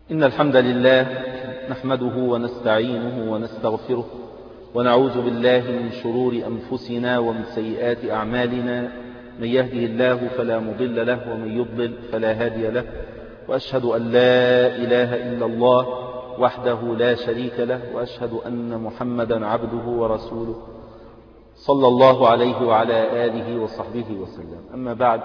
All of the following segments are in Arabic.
إن الحمد لله نحمده ونستعينه ونستغفره ونعوذ بالله من شرور أنفسنا ومن سيئات أعمالنا. من يهده الله فلا مضل له ومن يضلل فلا هادي له، وأشهد أن لا إله إلا الله وحده لا شريك له، وأشهد أن محمدا عبده ورسوله صلى الله عليه وعلى آله وصحبه وسلم. أما بعد،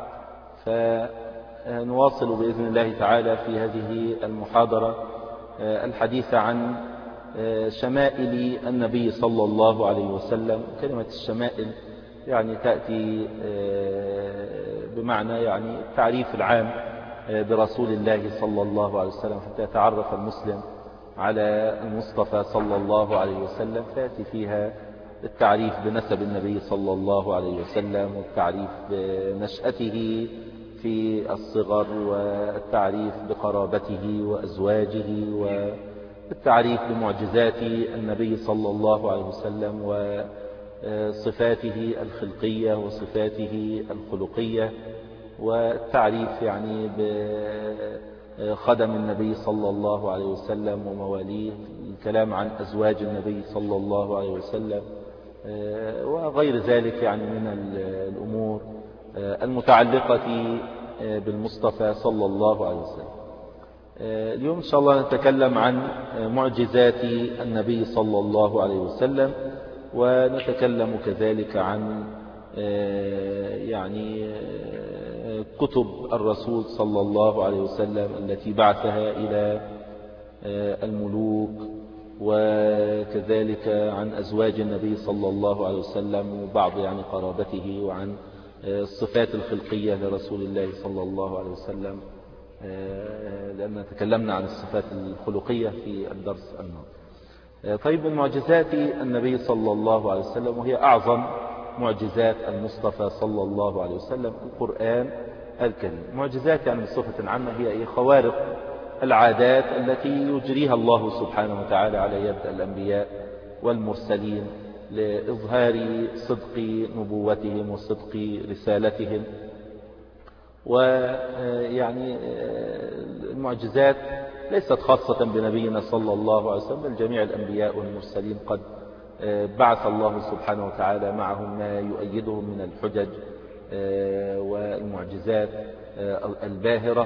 فنواصل بإذن الله تعالى في هذه المحاضرة الحديث عن شمائل النبي صلى الله عليه وسلم. كلمة الشمائل يعني تأتي بمعنى يعني التعريف العام برسول الله صلى الله عليه وسلم، حتى يتعرف المسلم على المصطفى صلى الله عليه وسلم، فيأتي فيها التعريف بنسب النبي صلى الله عليه وسلم، والتعريف بنشأته في الصغر، والتعريف بقرابته وأزواجه، والتعريف بمعجزات النبي صلى الله عليه وسلم وصفاته الخلقية وصفاته الخلقية، والتعريف يعني بخدم النبي صلى الله عليه وسلم ومواليه، الكلام عن أزواج النبي صلى الله عليه وسلم وغير ذلك يعني من الأمور المتعلقة بالمصطفى صلى الله عليه وسلم. اليوم إن شاء الله نتكلم عن معجزات النبي صلى الله عليه وسلم، ونتكلم كذلك عن يعني كتب الرسول صلى الله عليه وسلم التي بعثها إلى الملوك، وكذلك عن أزواج النبي صلى الله عليه وسلم وبعض يعني قرابته، وعن الصفات الخلقية لرسول الله صلى الله عليه وسلم، لأننا تكلمنا عن الصفات الخلقية في الدرس الماضي. طيب، من معجزات النبي صلى الله عليه وسلم، وهي أعظم معجزات المصطفى صلى الله عليه وسلم، القرآن الكريم. معجزات يعني بصفة عامة هي خوارق العادات التي يجريها الله سبحانه وتعالى على يد الأنبياء والمرسلين لإظهار صدق نبوتهم وصدق رسالتهم. ويعني المعجزات ليست خاصة بنبينا صلى الله عليه وسلم، بل جميع الأنبياء والمرسلين قد بعث الله سبحانه وتعالى معهم ما يؤيدهم من الحجج والمعجزات الباهرة.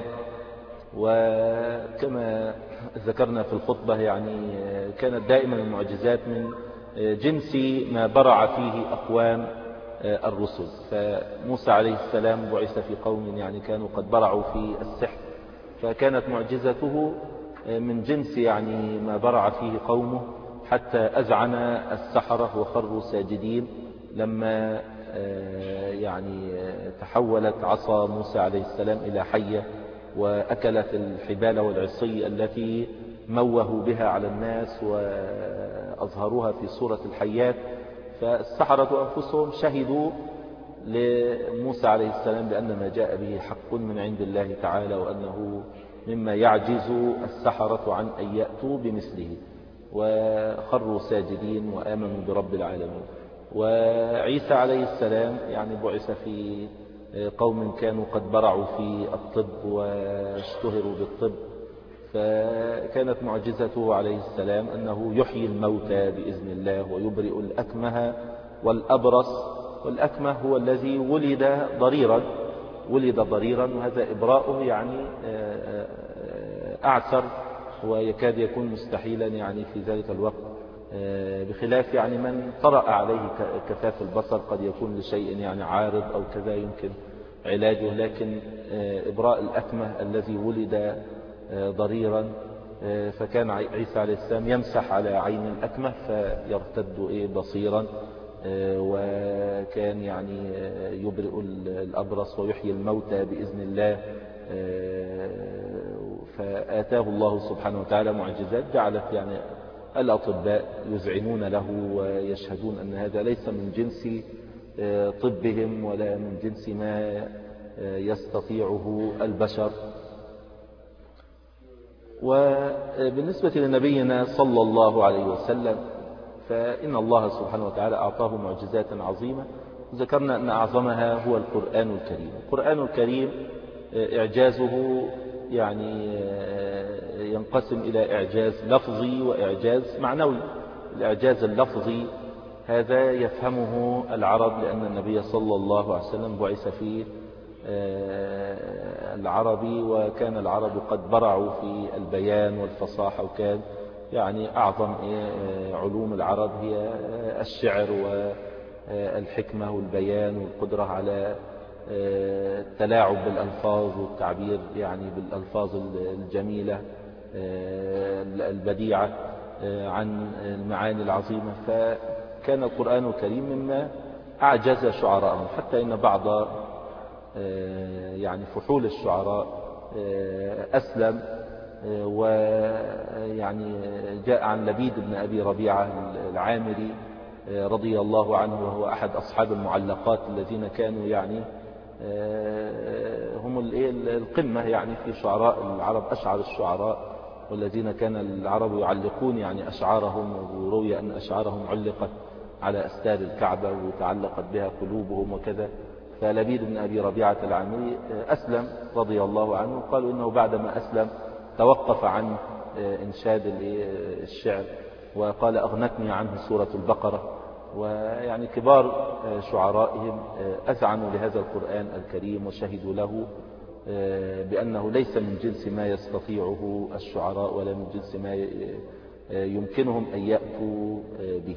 وكما ذكرنا في الخطبة يعني كانت دائما المعجزات من جنس ما برع فيه أقوام الرسل. فموسى عليه السلام بعث في قوم يعني كانوا قد برعوا في السحر، فكانت معجزته من جنس يعني ما برع فيه قومه، حتى أذعن السحرة وخروا ساجدين لما يعني تحولت عصا موسى عليه السلام إلى حية، وأكلت الحبال والعصي التي موهوا بها على الناس وأظهروها في صورة الحيات. فالسحرة أنفسهم شهدوا لموسى عليه السلام بأن ما جاء به حق من عند الله تعالى، وأنه مما يعجز السحرة عن أن يأتوا بمثله، وخروا ساجدين وآمنوا برب العالمين. وعيسى عليه السلام يعني بعث في قوم كانوا قد برعوا في الطب واشتهروا بالطب، فكانت معجزته عليه السلام أنه يحيي الموتى بإذن الله ويبرئ الأكمه والأبرص. والأكمه هو الذي ولد ضريرا، وهذا إبراؤه يعني أعسر ويكاد يكون مستحيلا يعني في ذلك الوقت، بخلاف يعني من طرأ عليه كفاف البصر قد يكون لشيء يعني عارض أو كذا يمكن علاجه. لكن إبراء الأكمه الذي ولد ضريرا، فكان عيسى عليه السلام يمسح على عين الأكمه فيرتد بصيرا، وكان يعني يبرئ الأبرص ويحيي الموتى بإذن الله. فآتاه الله سبحانه وتعالى معجزات جعلت يعني الأطباء يذعنون له ويشهدون أن هذا ليس من جنس طبهم ولا من جنس ما يستطيعه البشر. وبالنسبة لنبينا صلى الله عليه وسلم، فإن الله سبحانه وتعالى أعطاه معجزات عظيمة، ذكرنا أن أعظمها هو القرآن الكريم. القرآن الكريم إعجازه يعني ينقسم إلى إعجاز لفظي وإعجاز معنوي. الإعجاز اللفظي هذا يفهمه العرب، لأن النبي صلى الله عليه وسلم بعث في العربي، وكان العرب قد برعوا في البيان والفصاحة، وكان يعني أعظم علوم العرب هي الشعر والحكمة والبيان والقدرة على التلاعب بالألفاظ والتعبير يعني بالألفاظ الجميلة البديعة عن المعاني العظيمة. فكان القرآن الكريم مما أعجز شعراءهم، حتى إن بعض يعني فحول الشعراء أسلم، ويعني جاء عن لبيد بن أبي ربيعة العامري رضي الله عنه، وهو أحد أصحاب المعلقات الذين كانوا يعني هم القمة يعني في شعراء العرب، أشعر الشعراء، والذين كان العرب يعلقون يعني أشعارهم، وروي أن أشعارهم علقت على أستار الكعبة وتعلقت بها قلوبهم وكذا. فلبيد بن أبي ربيعة العامري أسلم رضي الله عنه، قالوا إنه بعدما أسلم توقف عن إنشاد الشعر، وقال أغنتني عنه سورة البقرة. ويعني كبار شعرائهم أذعنوا لهذا القرآن الكريم، وشهدوا له بأنه ليس من جنس ما يستطيعه الشعراء، ولا من جنس ما يمكنهم أن يأتوا به.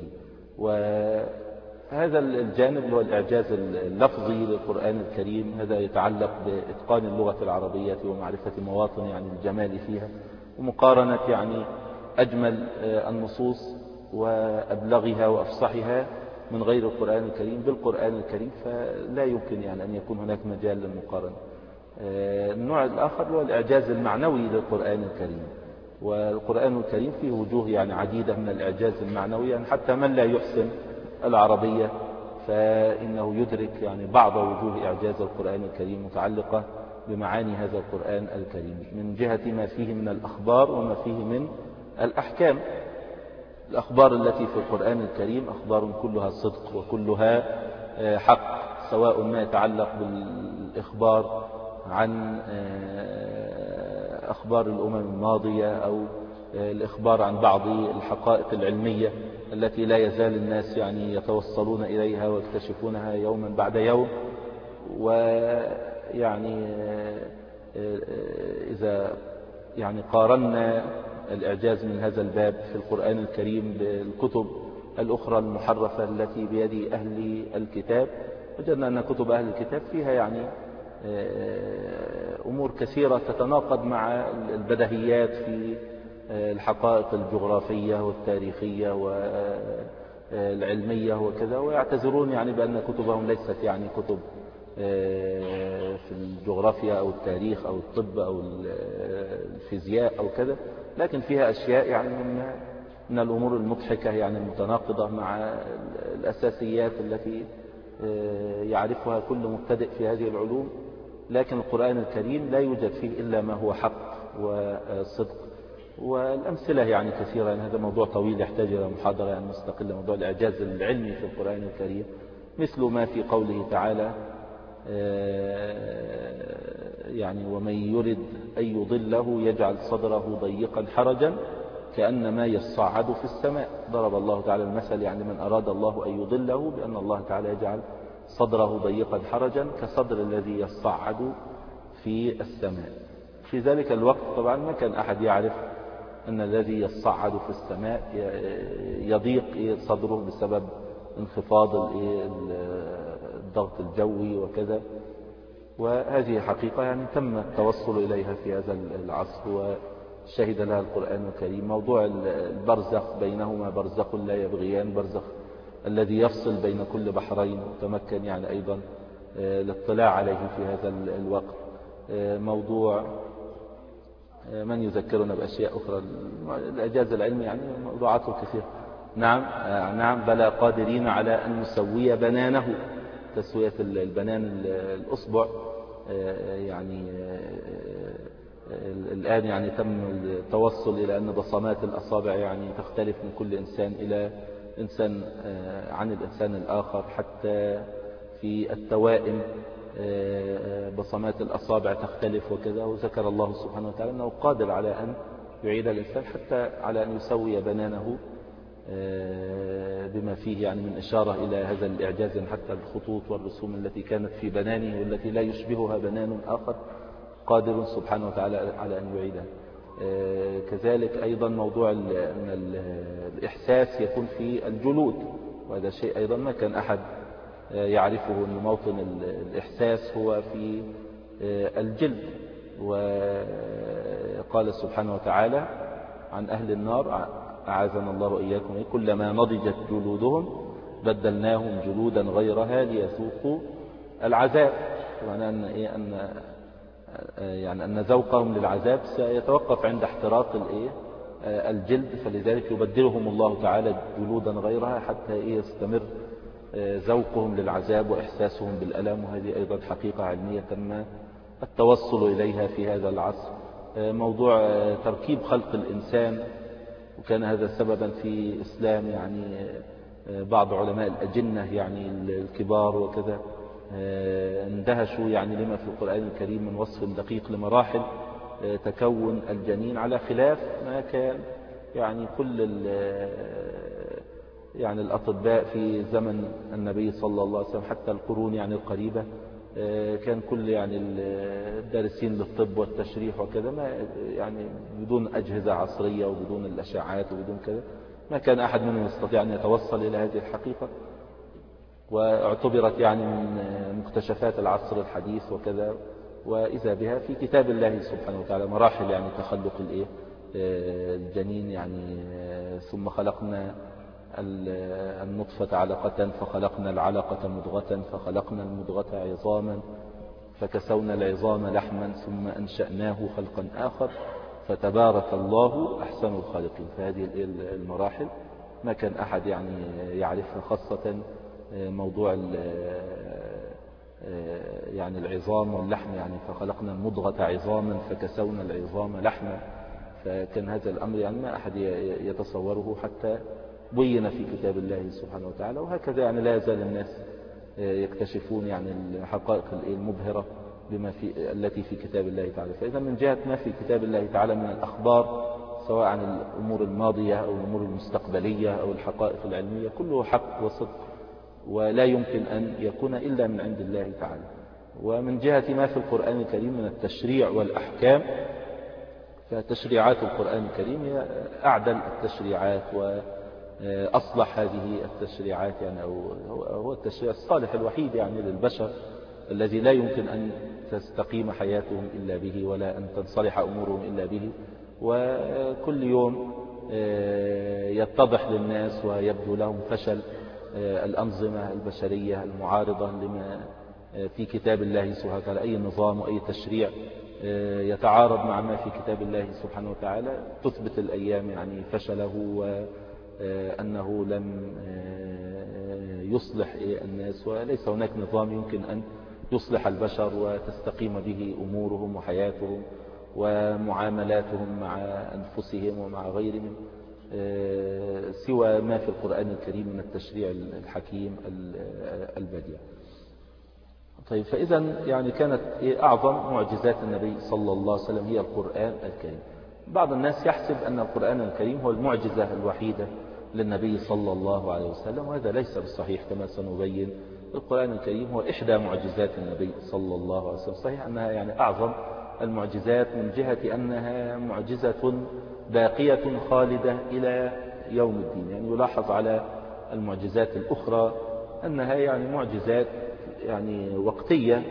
وهذا الجانب هو الإعجاز اللفظي للقرآن الكريم، هذا يتعلق بإتقان اللغة العربية ومعرفة مواطن يعني الجمال فيها، ومقارنة يعني أجمل النصوص وأبلغها وأفصحها من غير القرآن الكريم بالقرآن الكريم، فلا يمكن يعني أن يكون هناك مجال للمقارنة. النوع الآخر هو الإعجاز المعنوي للقرآن الكريم، والقرآن الكريم فيه وجوه يعني عديدة من الإعجاز المعنوي، يعني حتى من لا يحسن العربية فإنه يدرك يعني بعض وجوه إعجاز القرآن الكريم متعلقة بمعاني هذا القرآن الكريم، من جهة ما فيه من الأخبار وما فيه من الأحكام. الأخبار التي في القرآن الكريم أخبار كلها صدق وكلها حق، سواء ما يتعلق بالإخبار عن أخبار الأمم الماضية، أو الإخبار عن بعض الحقائق العلمية التي لا يزال الناس يعني يتوصلون إليها ويكتشفونها يوما بعد يوم. ويعني إذا يعني قارنا الإعجاز من هذا الباب في القرآن الكريم بالكتب الأخرى المحرفة التي بيد أهل الكتاب، وجدنا أن كتب أهل الكتاب فيها يعني أمور كثيرة تتناقض مع البديهيات في الحقائق الجغرافية والتاريخية والعلمية وكذا، ويعتذرون يعني بأن كتبهم ليست يعني كتب في الجغرافيا أو التاريخ أو الطب أو الفيزياء أو كذا، لكن فيها أشياء يعني من الأمور المضحكة يعني المتناقضة مع الأساسيات التي يعرفها كل مبتدئ في هذه العلوم. لكن القرآن الكريم لا يوجد فيه إلا ما هو حق وصدق، والأمثلة يعني كثيرة. يعني هذا موضوع طويل يحتاج إلى محاضرة يعني مستقلة، موضوع الإعجاز العلمي في القرآن الكريم، مثل ما في قوله تعالى يعني ومن يرد أن يضله يجعل صدره ضيقا حرجا كأنما يصعد في السماء. ضرب الله تعالى المثل يعني من أراد الله أن يضله بأن الله تعالى يجعل صدره ضيقا حرجا كصدر الذي يصعد في السماء. في ذلك الوقت طبعا ما كان أحد يعرف أن الذي يصعد في السماء يضيق صدره بسبب انخفاض الضغط الجوي وكذا، وهذه حقيقة يعني تم التوصل إليها في هذا العصر وشهد لها القرآن الكريم. موضوع البرزخ بينهما برزخ لا يبغيان، برزخ الذي يفصل بين كل بحرين، وتمكن يعني أيضا الاطلاع عليه في هذا الوقت. موضوع من يذكرنا بأشياء أخرى، الإعجاز العلمي يعني موضوعاته كثيرة. نعم بلى قادرين على أن نسوي بنانه، تسوية البنان الأصبع يعني الآن يعني تم التوصل إلى أن بصمات الأصابع يعني تختلف من كل إنسان إلى إنسان عن الإنسان الآخر، حتى في التوائم بصمات الأصابع تختلف وكذا. وذكر الله سبحانه وتعالى أنه قادر على أن يعيد الإنسان حتى على أن يسوي بنانه بما فيه يعني من إشارة إلى هذا الإعجاز، حتى الخطوط والرسوم التي كانت في بنانه والتي لا يشبهها بنان آخر قادر سبحانه وتعالى على أن يعيدها. كذلك أيضا موضوع أن الإحساس يكون في الجلود، وهذا شيء أيضا ما كان أحد يعرفه، أن موطن الإحساس هو في الجلد. وقال سبحانه وتعالى عن أهل النار أعاذنا الله وإياكم كلما نضجت جلودهم بدلناهم جلودا غيرها ليذوقوا العذاب. معنى أن ذوقهم للعذاب سيتوقف عند احتراق الجلد، فلذلك يبدلهم الله تعالى جلودا غيرها حتى يستمر ذوقهم للعذاب وإحساسهم بالألم. وهذه أيضا حقيقة علمية تم التوصل إليها في هذا العصر. موضوع تركيب خلق الإنسان، وكان هذا سببا في إسلام يعني بعض علماء الأجنة يعني الكبار وكذا اندهشوا يعني لما في القرآن الكريم من وصف دقيق لمراحل تكون الجنين، على خلاف ما كان يعني كل يعني الأطباء في زمن النبي صلى الله عليه وسلم، حتى القرون يعني القريبة، كان كل يعني الدارسين للطب والتشريح وكذا ما يعني بدون أجهزة عصرية وبدون الأشعاعات وبدون كذا ما كان أحد منهم يستطيع أن يتوصل إلى هذه الحقيقة، واعتبرت يعني من مكتشفات العصر الحديث وكذا. وإذا بها في كتاب الله سبحانه وتعالى مراحل يعني تخلق الجنين، يعني ثم خلقنا النطفة علقة فخلقنا العلقة مضغة فخلقنا المضغة عظاما فكسونا العظام لحما ثم أنشأناه خلقا آخر فتبارك الله أحسن الخالقين. فهذه المراحل ما كان أحد يعني يعرفها، خاصة موضوع يعني العظام واللحم، يعني فخلقنا المضغة عظاما فكسونا العظام لحما. فكان هذا الأمر يعني ما أحد يتصوره حتى بين في كتاب الله سبحانه وتعالى. وهكذا يعني لا يزال الناس يكتشفون يعني الحقائق المبهرة بما في التي في كتاب الله تعالى. فإذا من جهة ما في كتاب الله تعالى من الأخبار، سواء عن الأمور الماضية أو الأمور المستقبلية أو الحقائق العلمية، كله حق وصدق ولا يمكن أن يكون إلا من عند الله تعالى. ومن جهة ما في القرآن الكريم من التشريع والأحكام، فتشريعات القرآن الكريم هي أعدل التشريعات وأصلح هذه التشريعات، يعني هو التشريع الصالح الوحيد يعني للبشر الذي لا يمكن أن تستقيم حياتهم إلا به ولا أن تنصلح أمورهم إلا به. وكل يوم يتضح للناس ويبدو لهم فشل الأنظمة البشرية المعارضة لما في كتاب الله سبحانه وتعالى. أي نظام وأي تشريع يتعارض مع ما في كتاب الله سبحانه وتعالى تثبت الأيام يعني فشله، وأنه لم يصلح الناس، وليس هناك نظام يمكن أن يصلح البشر وتستقيم به أمورهم وحياتهم ومعاملاتهم مع أنفسهم ومع غيرهم سوى ما في القرآن الكريم من التشريع الحكيم البديع. طيب، فإذا يعني كانت أعظم معجزات النبي صلى الله عليه وسلم هي القرآن الكريم. بعض الناس يحسب أن القرآن الكريم هو المعجزة الوحيدة للنبي صلى الله عليه وسلم، وهذا ليس بالصحيح كما سنبين. القرآن الكريم هو إحدى معجزات النبي صلى الله عليه وسلم. صحيح أنها يعني أعظم المعجزات من جهة أنها معجزة باقية خالدة إلى يوم الدين. يعني يلاحظ على المعجزات الأخرى أنها يعني معجزات يعني وقتية،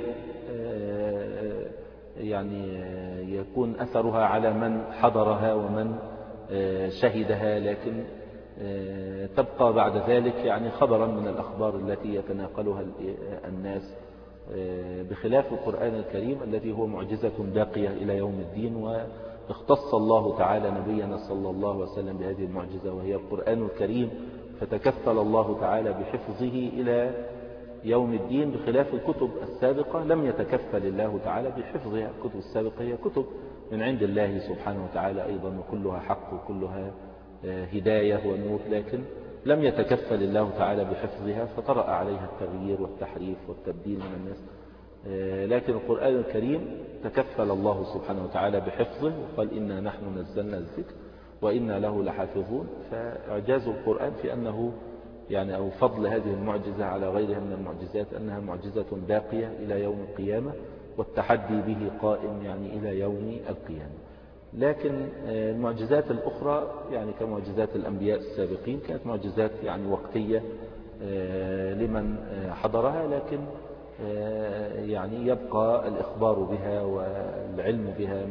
يعني يكون أثرها على من حضرها ومن شهدها، لكن تبقى بعد ذلك يعني خبرا من الأخبار التي يتناقلها الناس، بخلاف القرآن الكريم الذي هو معجزة باقية إلى يوم الدين. واختص الله تعالى نبينا صلى الله عليه وسلم بهذه المعجزة وهي القرآن الكريم، فتكفل الله تعالى بحفظه إلى يوم الدين، بخلاف الكتب السابقة لم يتكفل الله تعالى بحفظها. الكتب السابقة هي كتب من عند الله سبحانه وتعالى أيضا، وكلها حق وكلها هداية ونور، لكن لم يتكفل الله تعالى بحفظها، فطرأ عليها التغيير والتحريف والتبديل من الناس. لكن القرآن الكريم تكفل الله سبحانه وتعالى بحفظه وقال إنا نحن نزلنا الذكر وإنا له لحافظون. فإعجاز القرآن في أنه يعني أو فضل هذه المعجزة على غيرها من المعجزات أنها معجزة باقية إلى يوم القيامة، والتحدي به قائم يعني إلى يوم القيامة. لكن المعجزات الأخرى يعني كمعجزات الأنبياء السابقين كانت معجزات يعني وقتية لمن حضرها، لكن يعني يبقى الإخبار بها والعلم بها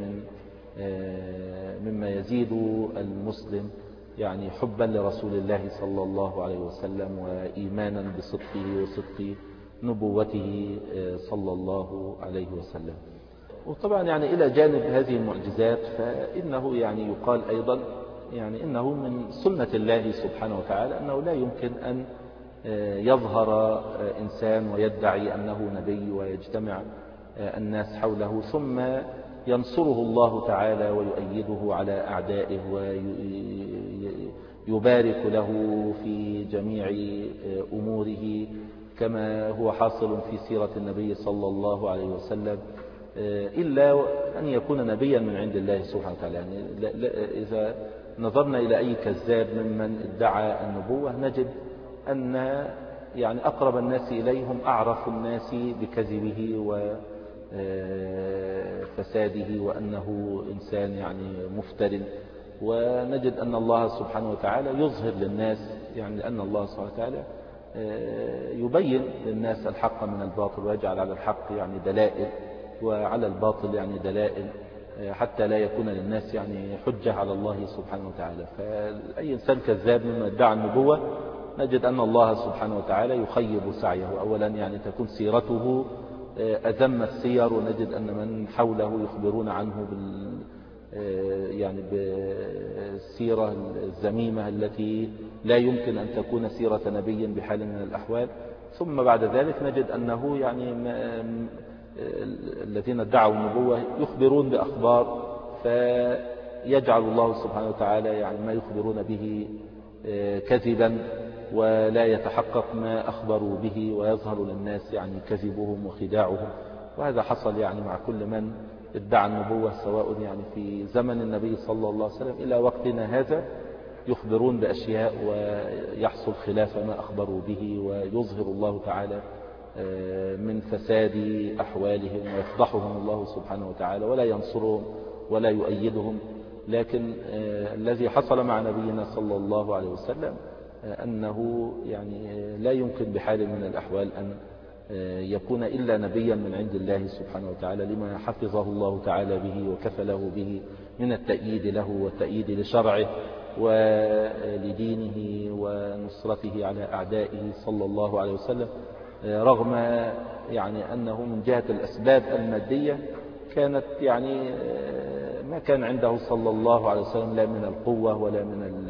مما يزيد المسلم يعني حبا لرسول الله صلى الله عليه وسلم وإيمانا بصدقه وصدق نبوته صلى الله عليه وسلم. وطبعا يعني إلى جانب هذه المعجزات فإنه يعني يقال أيضا يعني إنه من سنة الله سبحانه وتعالى أنه لا يمكن أن يظهر إنسان ويدعي أنه نبي ويجتمع الناس حوله ثم ينصره الله تعالى ويؤيده على أعدائه ويبارك له في جميع أموره كما هو حاصل في سيرة النبي صلى الله عليه وسلم، إلا أن يكون نبيا من عند الله سبحانه وتعالى. يعني إذا نظرنا إلى أي كذاب ممن ادعى النبوة نجد أن يعني أقرب الناس إليهم أعرف الناس بكذبه وفساده وأنه إنسان يعني مفتر. ونجد أن الله سبحانه وتعالى يظهر للناس يعني لأن الله سبحانه وتعالى يبين للناس الحق من الباطل ويجعل على الحق يعني دلائل وعلى الباطل يعني دلائل حتى لا يكون للناس يعني حجة على الله سبحانه وتعالى. فأي إنسان كذاب مما ادعى النبوة نجد أن الله سبحانه وتعالى يخيب سعيه. أولا يعني تكون سيرته أذم السير، ونجد أن من حوله يخبرون عنه يعني بالسيرة الذميمة التي لا يمكن أن تكون سيرة نبي بحال من الأحوال. ثم بعد ذلك نجد أنه يعني الذين ادعوا النبوة يخبرون بأخبار فيجعل الله سبحانه وتعالى يعني ما يخبرون به كذبا ولا يتحقق ما أخبروا به ويظهر للناس يعني كذبهم وخداعهم. وهذا حصل يعني مع كل من ادعى النبوة سواء يعني في زمن النبي صلى الله عليه وسلم إلى وقتنا هذا يخبرون بأشياء ويحصل خلاف ما أخبروا به ويظهر الله تعالى من فساد أحوالهم ويفضحهم الله سبحانه وتعالى ولا ينصرهم ولا يؤيدهم. لكن الذي حصل مع نبينا صلى الله عليه وسلم أنه يعني لا يمكن بحال من الأحوال أن يكون إلا نبيا من عند الله سبحانه وتعالى لما حفظه الله تعالى به وكفله به من التأييد له والتأييد لشرعه ولدينه ونصرته على أعدائه صلى الله عليه وسلم، رغم يعني أنه من جهة الأسباب المادية كانت يعني ما كان عنده صلى الله عليه وسلم لا من القوة ولا من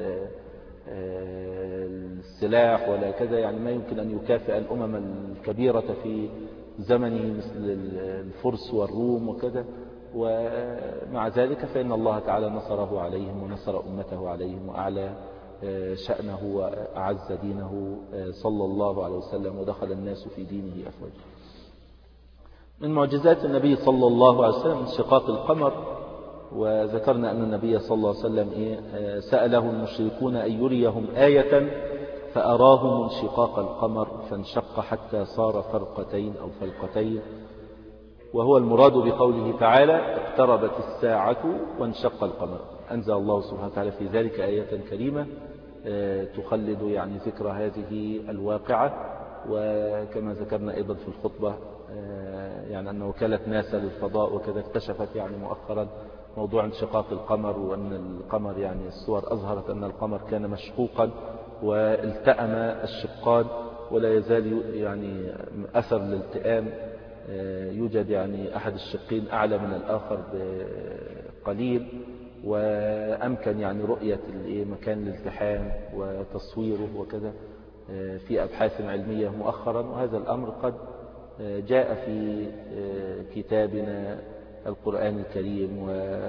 السلاح ولا كذا، يعني ما يمكن أن يكافئ الأمم الكبيرة في زمنه مثل الفرس والروم وكذا. ومع ذلك فإن الله تعالى نصره عليهم ونصر أمته عليهم وأعلى شأنه وأعز دينه صلى الله عليه وسلم ودخل الناس في دينه أفواجا. من معجزات النبي صلى الله عليه وسلم انشقاق القمر، وذكرنا أن النبي صلى الله عليه وسلم سأله المشركون أن يريهم آية فأراهم انشقاق القمر فانشق حتى صار فرقتين أو فلقتين، وهو المراد بقوله تعالى اقتربت الساعة وانشق القمر. أنزل الله سبحانه وتعالى في ذلك آية كريمة تخلد يعني ذكر هذه الواقعة. وكما ذكرنا أيضا في الخطبة يعني أن وكالة ناسا للفضاء وكذا اكتشفت يعني مؤخرا موضوع انشقاق القمر، وأن القمر يعني الصور أظهرت أن القمر كان مشقوقا والتأم الشقان ولا يزال يعني أثر الالتئام، يوجد يعني أحد الشقين أعلى من الآخر بقليل، وأمكن يعني رؤية مكان الالتحام وتصويره وكذا في أبحاث علمية مؤخرا. وهذا الأمر قد جاء في كتابنا القرآن الكريم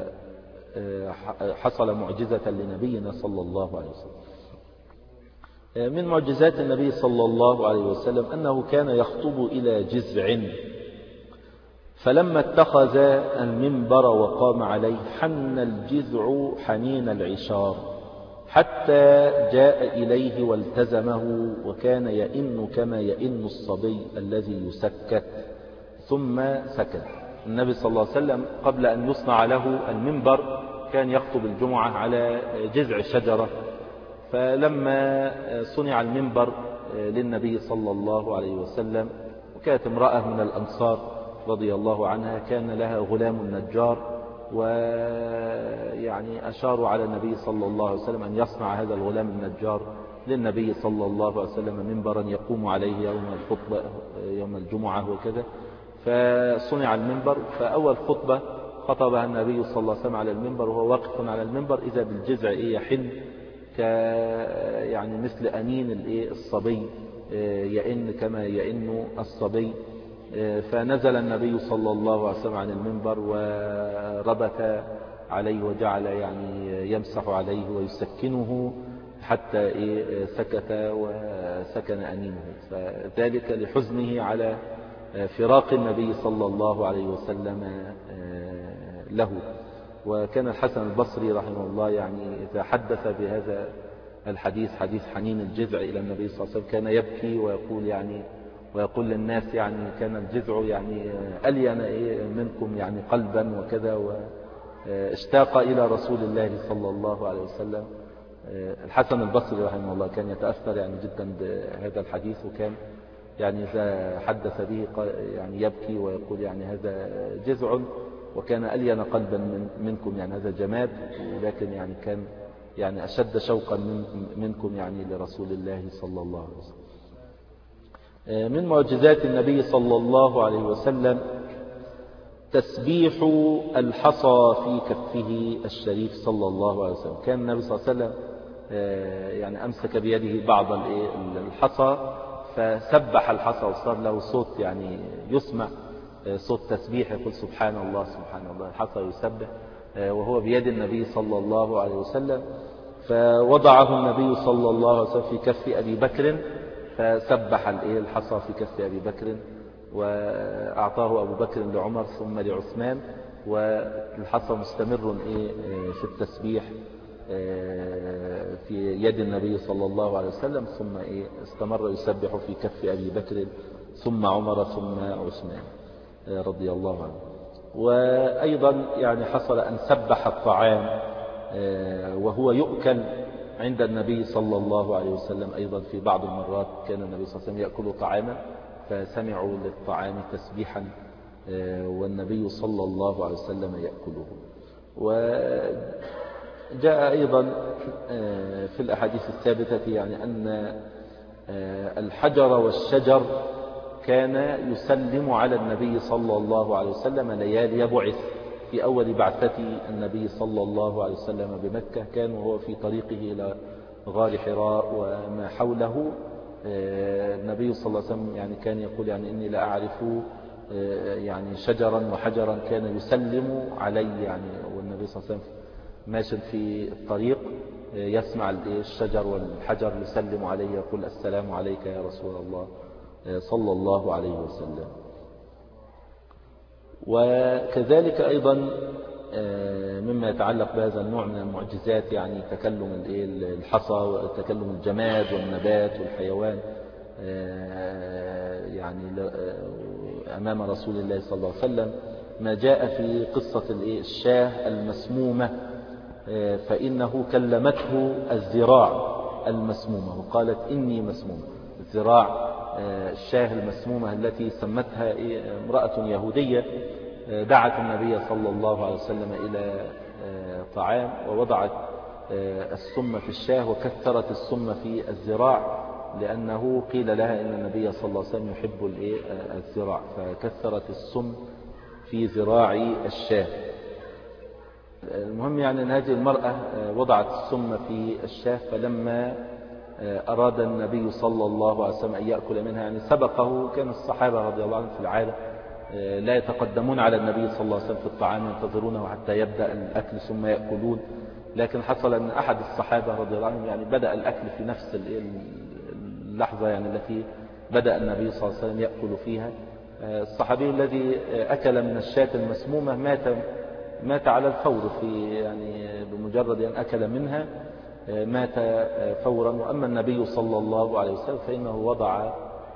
وحصل معجزة لنبينا صلى الله عليه وسلم. من معجزات النبي صلى الله عليه وسلم أنه كان يخطب إلى جذع فلما اتخذ المنبر وقام عليه حن الجذع حنين العشار حتى جاء إليه والتزمه وكان يئن كما يئن الصبي الذي يسكت ثم سكت. النبي صلى الله عليه وسلم قبل أن يصنع له المنبر كان يخطب الجمعة على جذع شجرة، فلما صنع المنبر للنبي صلى الله عليه وسلم وكانت امرأة من الأنصار رضي الله عنها كان لها غلام نجار، ويعني أشاروا على النبي صلى الله عليه وسلم أن يصنع هذا الغلام النجار للنبي صلى الله عليه وسلم منبرا يقوم عليه يوم الخطبة يوم الجمعة وكذا. فصنع المنبر، فأول خطبة خطبها النبي صلى الله عليه وسلم على المنبر وهو واقف على المنبر إذا بالجذع يحن يعني مثل أنين الصبي، يئن كما يئن الصبي. فنزل النبي صلى الله عليه وسلم عن المنبر وربك عليه وجعل يعني يمسح عليه ويسكنه حتى سكت وسكن أنينه، فذلك لحزنه على فراق النبي صلى الله عليه وسلم له. وكان الحسن البصري رحمه الله يعني إذا حدث بهذا الحديث حديث حنين الجذع إلى النبي صلى الله عليه وسلم كان يبكي ويقول للناس يعني كان الجذع يعني ألين منكم يعني قلبا وكذا، واشتاق إلى رسول الله صلى الله عليه وسلم. الحسن البصري رحمه الله كان يتأثر يعني جدا بهذا الحديث، وكان يعني إذا حدث به يعني يبكي ويقول يعني هذا جذع وكان ألين قلبا منكم، يعني هذا جماد، ولكن يعني كان يعني أشد شوقا منكم يعني لرسول الله صلى الله عليه وسلم. من معجزات النبي صلى الله عليه وسلم تسبيح الحصى في كفه الشريف صلى الله عليه وسلم. كان النبي صلى الله عليه وسلم يعني أمسك بيده بعض الحصى فسبح الحصى وصار له صوت يعني يسمع صوت تسبيح، يقول سبحان الله سبحان الله، الحصى يسبح وهو بيد النبي صلى الله عليه وسلم. فوضعه النبي صلى الله عليه وسلم في كف أبي بكر فسبح الحصى في كف أبي بكر، وأعطاه أبو بكر لعمر ثم لعثمان، والحصى مستمر في التسبيح في يد النبي صلى الله عليه وسلم، ثم استمر يسبح في كف أبي بكر ثم عمر ثم عثمان رضي الله عنه. وأيضا يعني حصل أن سبح الطعام وهو يؤكل عند النبي صلى الله عليه وسلم. أيضا في بعض المرات كان النبي صلى الله عليه وسلم يأكل طعاما فسمعوا للطعام تسبيحا والنبي صلى الله عليه وسلم يأكله. وجاء أيضا في الأحاديث الثابتة يعني أن الحجر والشجر كان يسلم على النبي صلى الله عليه وسلم ليالي بعث. في أول بعثة النبي صلى الله عليه وسلم بمكة كان وهو في طريقه إلى غار حراء وما حوله، النبي صلى الله عليه وسلم يعني كان يقول يعني إني لا أعرف يعني شجرا وحجرا كان يسلم علي، يعني والنبي صلى الله عليه وسلم ماشي في الطريق يسمع الشجر والحجر يسلم عليه يقول السلام عليك يا رسول الله صلى الله عليه وسلم. وكذلك أيضا مما يتعلق بهذا النوع من المعجزات يعني تكلم الحصى وتكلم الجماد والنبات والحيوان يعني أمام رسول الله صلى الله عليه وسلم، ما جاء في قصة الشاه المسمومة، فإنه كلمته الذراع المسمومة وقالت إني مسمومة. الذراع الشاه المسمومة التي سمتها امرأة يهودية دعت النبي صلى الله عليه وسلم إلى طعام ووضعت السم في الشاه وكثرت السم في الذراع، لأنه قيل لها إن النبي صلى الله عليه وسلم يحب الذراع، فكثرت السم في ذراع الشاه. المهم يعني أن هذه المرأة وضعت السم في الشاه، فلما أراد النبي صلى الله عليه وسلم أن يأكل منها يعني سبقه. كان الصحابة رضي الله عنهم في العادة لا يتقدمون على النبي صلى الله عليه وسلم في الطعام، ينتظرونه حتى يبدأ الأكل ثم يأكلون، لكن حصل أن أحد الصحابة رضي الله عنهم يعني بدأ الأكل في نفس اللحظة يعني التي بدأ النبي صلى الله عليه وسلم يأكل فيها، الصحابي الذي أكل من الشاة المسمومة مات على الفور، يعني بمجرد أن أكل منها مات فورا. وأما النبي صلى الله عليه وسلم فإنه وضع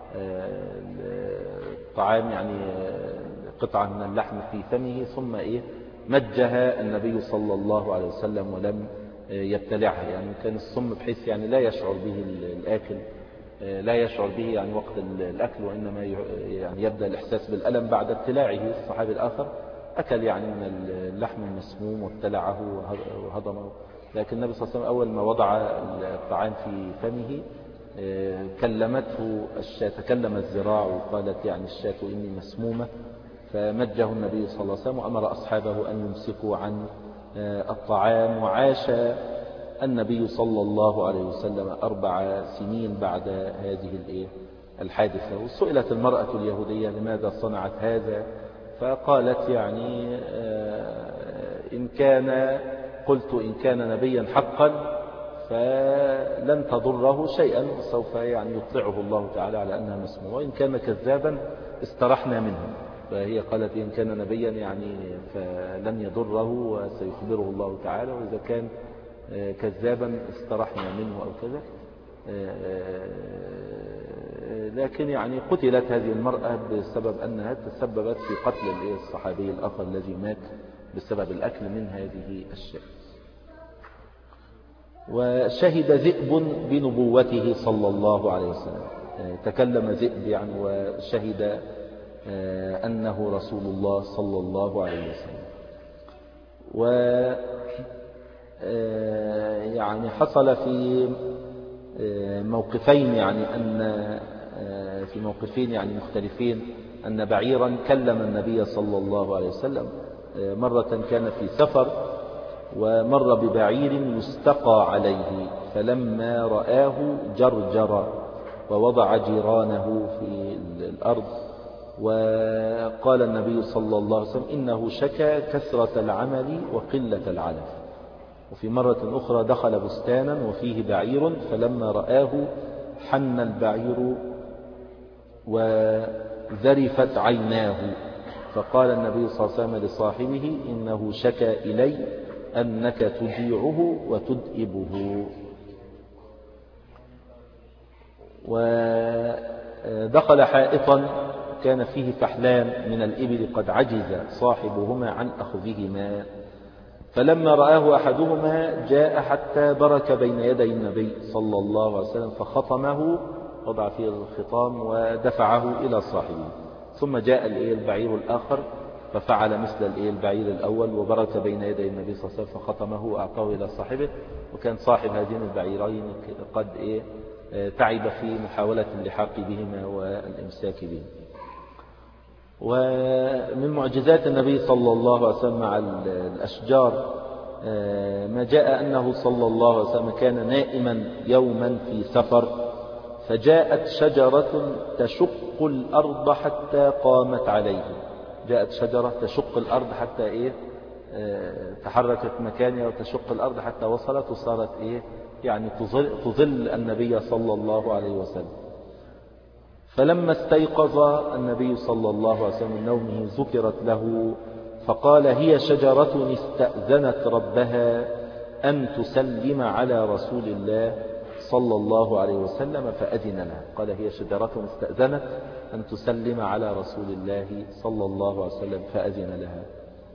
الطعام يعني قطعة من اللحم في فمه، ثم مجها النبي صلى الله عليه وسلم ولم يبتلعها. يعني كان الصم بحيث يعني لا يشعر به الآكل، لا يشعر به يعني وقت الأكل، وإنما يعني يبدأ الإحساس بالألم بعد ابتلاعه. الصحابي الآخر أكل يعني من اللحم المسموم وابتلعه وهضمه، لكن النبي صلى الله عليه وسلم أول ما وضع الطعام في فمه كلمته الشاة، تكلم الذراع وقالت يعني الشاة إني مسمومة، فمجه النبي صلى الله عليه وسلم وأمر أصحابه أن يمسكوا عن الطعام. وعاش النبي صلى الله عليه وسلم 4 سنين بعد هذه الحادثة. وسئلت المرأة اليهودية لماذا صنعت هذا، فقالت يعني قلت إن كان نبيا حقا فلن تضره شيئا، سوف يعني يطلعه الله تعالى على أنها مسمومة، وإن كان كذابا استرحنا منه. فهي قالت إن كان نبيا يعني فلن يضره وسيخبره الله تعالى، وإذا كان كذابا استرحنا منه أو كذا. لكن يعني قتلت هذه المرأة بسبب أنها تسببت في قتل الصحابي الآخر الذي مات بسبب الأكل من هذه الشاة. وشهد ذئب بنبوته صلى الله عليه وسلم، تكلم ذئب يعني وشهد أنه رسول الله صلى الله عليه وسلم. و يعني حصل في موقفين، يعني في موقفين يعني مختلفين، أن بعيرا كلم النبي صلى الله عليه وسلم. مرة كان في سفر ومر ببعير يستقى عليه، فلما رآه جرجر ووضع جيرانه في الأرض، وقال النبي صلى الله عليه وسلم إنه شكى كثرة العمل وقلة العلف. وفي مرة أخرى دخل بستانا وفيه بعير، فلما رآه حن البعير وذرفت عيناه، فقال النبي صلى الله عليه وسلم لصاحبه إنه شكى إلي أنك تجيعه وتدئبه. ودخل حائطا كان فيه فحلان من الإبل قد عجز صاحبهما عن أخذهما، فلما رآه أحدهما جاء حتى برك بين يدي النبي صلى الله عليه وسلم فخطمه، وضع فيه الخطام ودفعه إلى صاحبه. ثم جاء البعير الآخر ففعل مثل البعير الأول وبرك بين يدي النبي صلى الله عليه وسلم فخطمه وأعطاه إلى صاحبه. وكان صاحب هذين البعيرين قد تعب في محاولة اللحاق بهما والإمساك بهما. ومن معجزات النبي صلى الله عليه وسلم مع الأشجار ما جاء أنه صلى الله عليه وسلم كان نائما يوما في سفر، فجاءت شجرة تشق الأرض حتى قامت عليه. جاءت شجرة تشق الأرض حتى تحركت مكانها وتشق الأرض حتى وصلت وصارت يعني تظل النبي صلى الله عليه وسلم. فلما استيقظ النبي صلى الله عليه وسلم من نومه ذكرت له، فقال هي شجرة استأذنت ربها أن تسلم على رسول الله صلى الله عليه وسلم فأذن لها. قال هي شجرة استأذنت أن تسلم على رسول الله صلى الله عليه وسلم فأذن لها.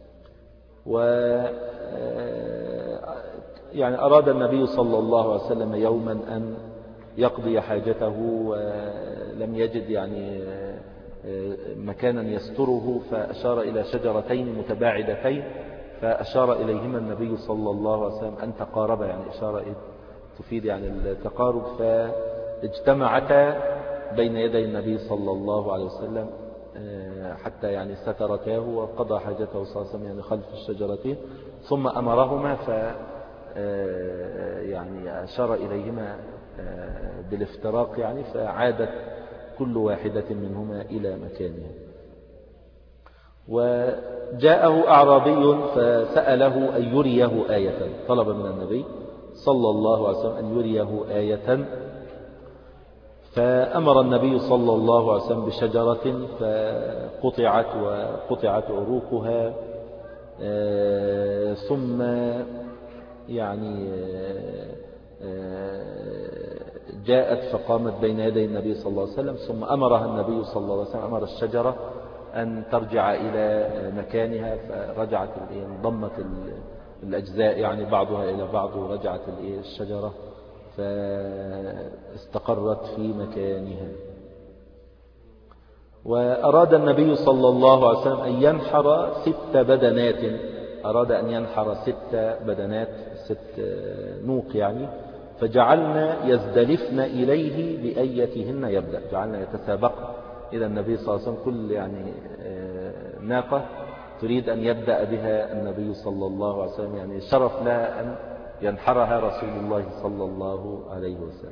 يعني أراد النبي صلى الله عليه وسلم يوما أن يقضي حاجته ولم يجد يعني مكانا يستره، فأشار إلى شجرتين متباعدتين فأشار إليهما النبي صلى الله عليه وسلم أن تقاربا، يعني إشارة تفيد يعني التقارب، فاجتمعتا بين يدي النبي صلى الله عليه وسلم حتى يعني سترتاه وقضى حاجته صلى الله عليه وسلم يعني خلف الشجرتين. ثم أمرهما يعني أشار إليهما بالافتراق، يعني فعادت كل واحدة منهما إلى مكانها. وجاءه أعرابي فسأله أن يريه آية، طلب من النبي صلى الله عليه وسلم أن يريه آية، فأمر النبي صلى الله عليه وسلم بشجرة وقطعت عروقها، ثم يعني جاءت فقامت بين يدي النبي صلى الله عليه وسلم، ثم أمرها النبي صلى الله عليه وسلم، أمر الشجرة أن ترجع إلى مكانها، فرجعت انضمت الأجزاء يعني بعضها إلى بعض، ورجعت الشجرة فاستقرت في مكانها. وأراد النبي صلى الله عليه وسلم أن ينحر 6 بدنات، أراد أن ينحر 6 بدنات، 6 نوق يعني، فجعلنا يزدلفن إليه بأيتهن يبدأ، جعلنا يتسابق إلى النبي صلى الله عليه وسلم، كل يعني ناقة تريد أن يبدأ بها النبي صلى الله عليه وسلم، يعني شرف لها أن ينحرها رسول الله صلى الله عليه وسلم.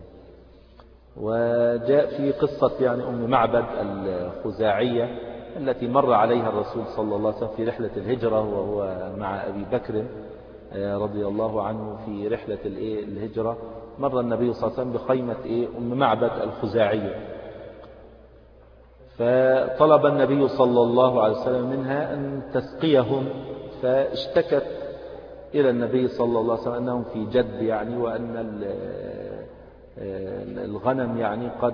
وجاء في قصة يعني أم معبد الخزاعية التي مر عليها الرسول صلى الله عليه وسلم في رحلة الهجرة، وهو مع أبي بكر رضي الله عنه في رحلة الهجرة، مر النبي صلى الله عليه وسلم بخيمة أم معبد الخزاعية، فطلب النبي صلى الله عليه وسلم منها أن تسقيهم، فاشتكت إلى النبي صلى الله عليه وسلم أنهم في جد يعني، وأن الغنم يعني قد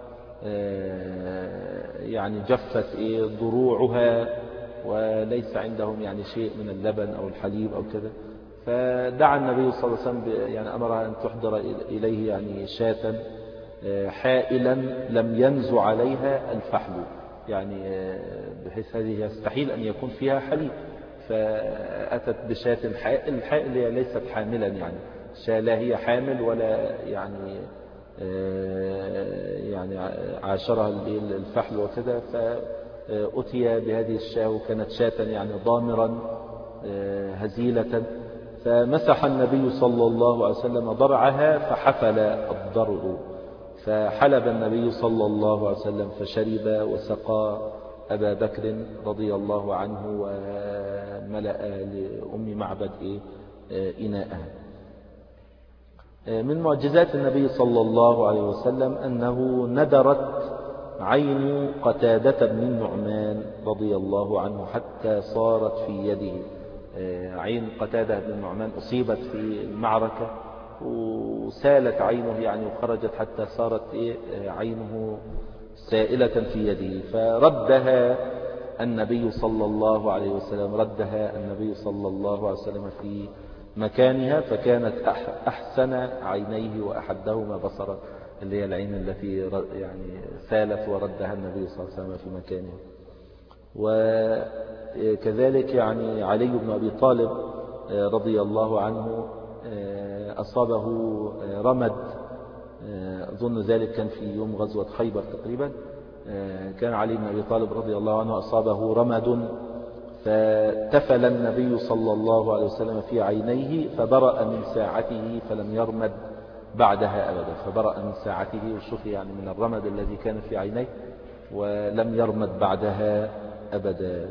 يعني جفت ضروعها، وليس عندهم يعني شيء من اللبن أو الحليب أو كذا. فدعا النبي صلى الله عليه وسلم يعني أمرها أن تحضر إليه يعني شاة حائلا لم ينزع عليها الفحل، يعني بحيث هذه يستحيل أن يكون فيها حليب، فأتت بشاة الحائل هي ليست حاملا، يعني شاة لا هي حامل ولا يعني عاشرها الفحل وكذا، فأتي بهذه الشاة، وكانت شاة يعني ضامرا هزيلة، فمسح النبي صلى الله عليه وسلم ضرعها فحفل الضرع، فحلب النبي صلى الله عليه وسلم فشرب، وسقى أبا بكر رضي الله عنه، وملأ لأم معبد إناءها. من معجزات النبي صلى الله عليه وسلم أنه ندرت عين قتادة بن النعمان رضي الله عنه حتى صارت في يده. عين قتادة بن النعمان أصيبت في المعركة وسالت عينه يعني، وخرجت حتى صارت عينه سائلة في يده، فردها النبي صلى الله عليه وسلم، ردها النبي صلى الله عليه وسلم في مكانها، فكانت أحسن عينيه وأحدهما بصرا، اللي هي العين التي يعني سالت وردها النبي صلى الله عليه وسلم في مكانها. وكذلك يعني علي بن أبي طالب رضي الله عنه أصابه رمد، أظن ذلك كان في يوم غزوة خيبر تقريبا، كان علي بن أبي طالب رضي الله عنه أصابه رمد، فتفل النبي صلى الله عليه وسلم في عينيه فبرأ من ساعته فلم يرمد بعدها أبدا، فبرأ من ساعته وشفي يعني من الرمد الذي كان في عينيه، ولم يرمد بعدها أبدا.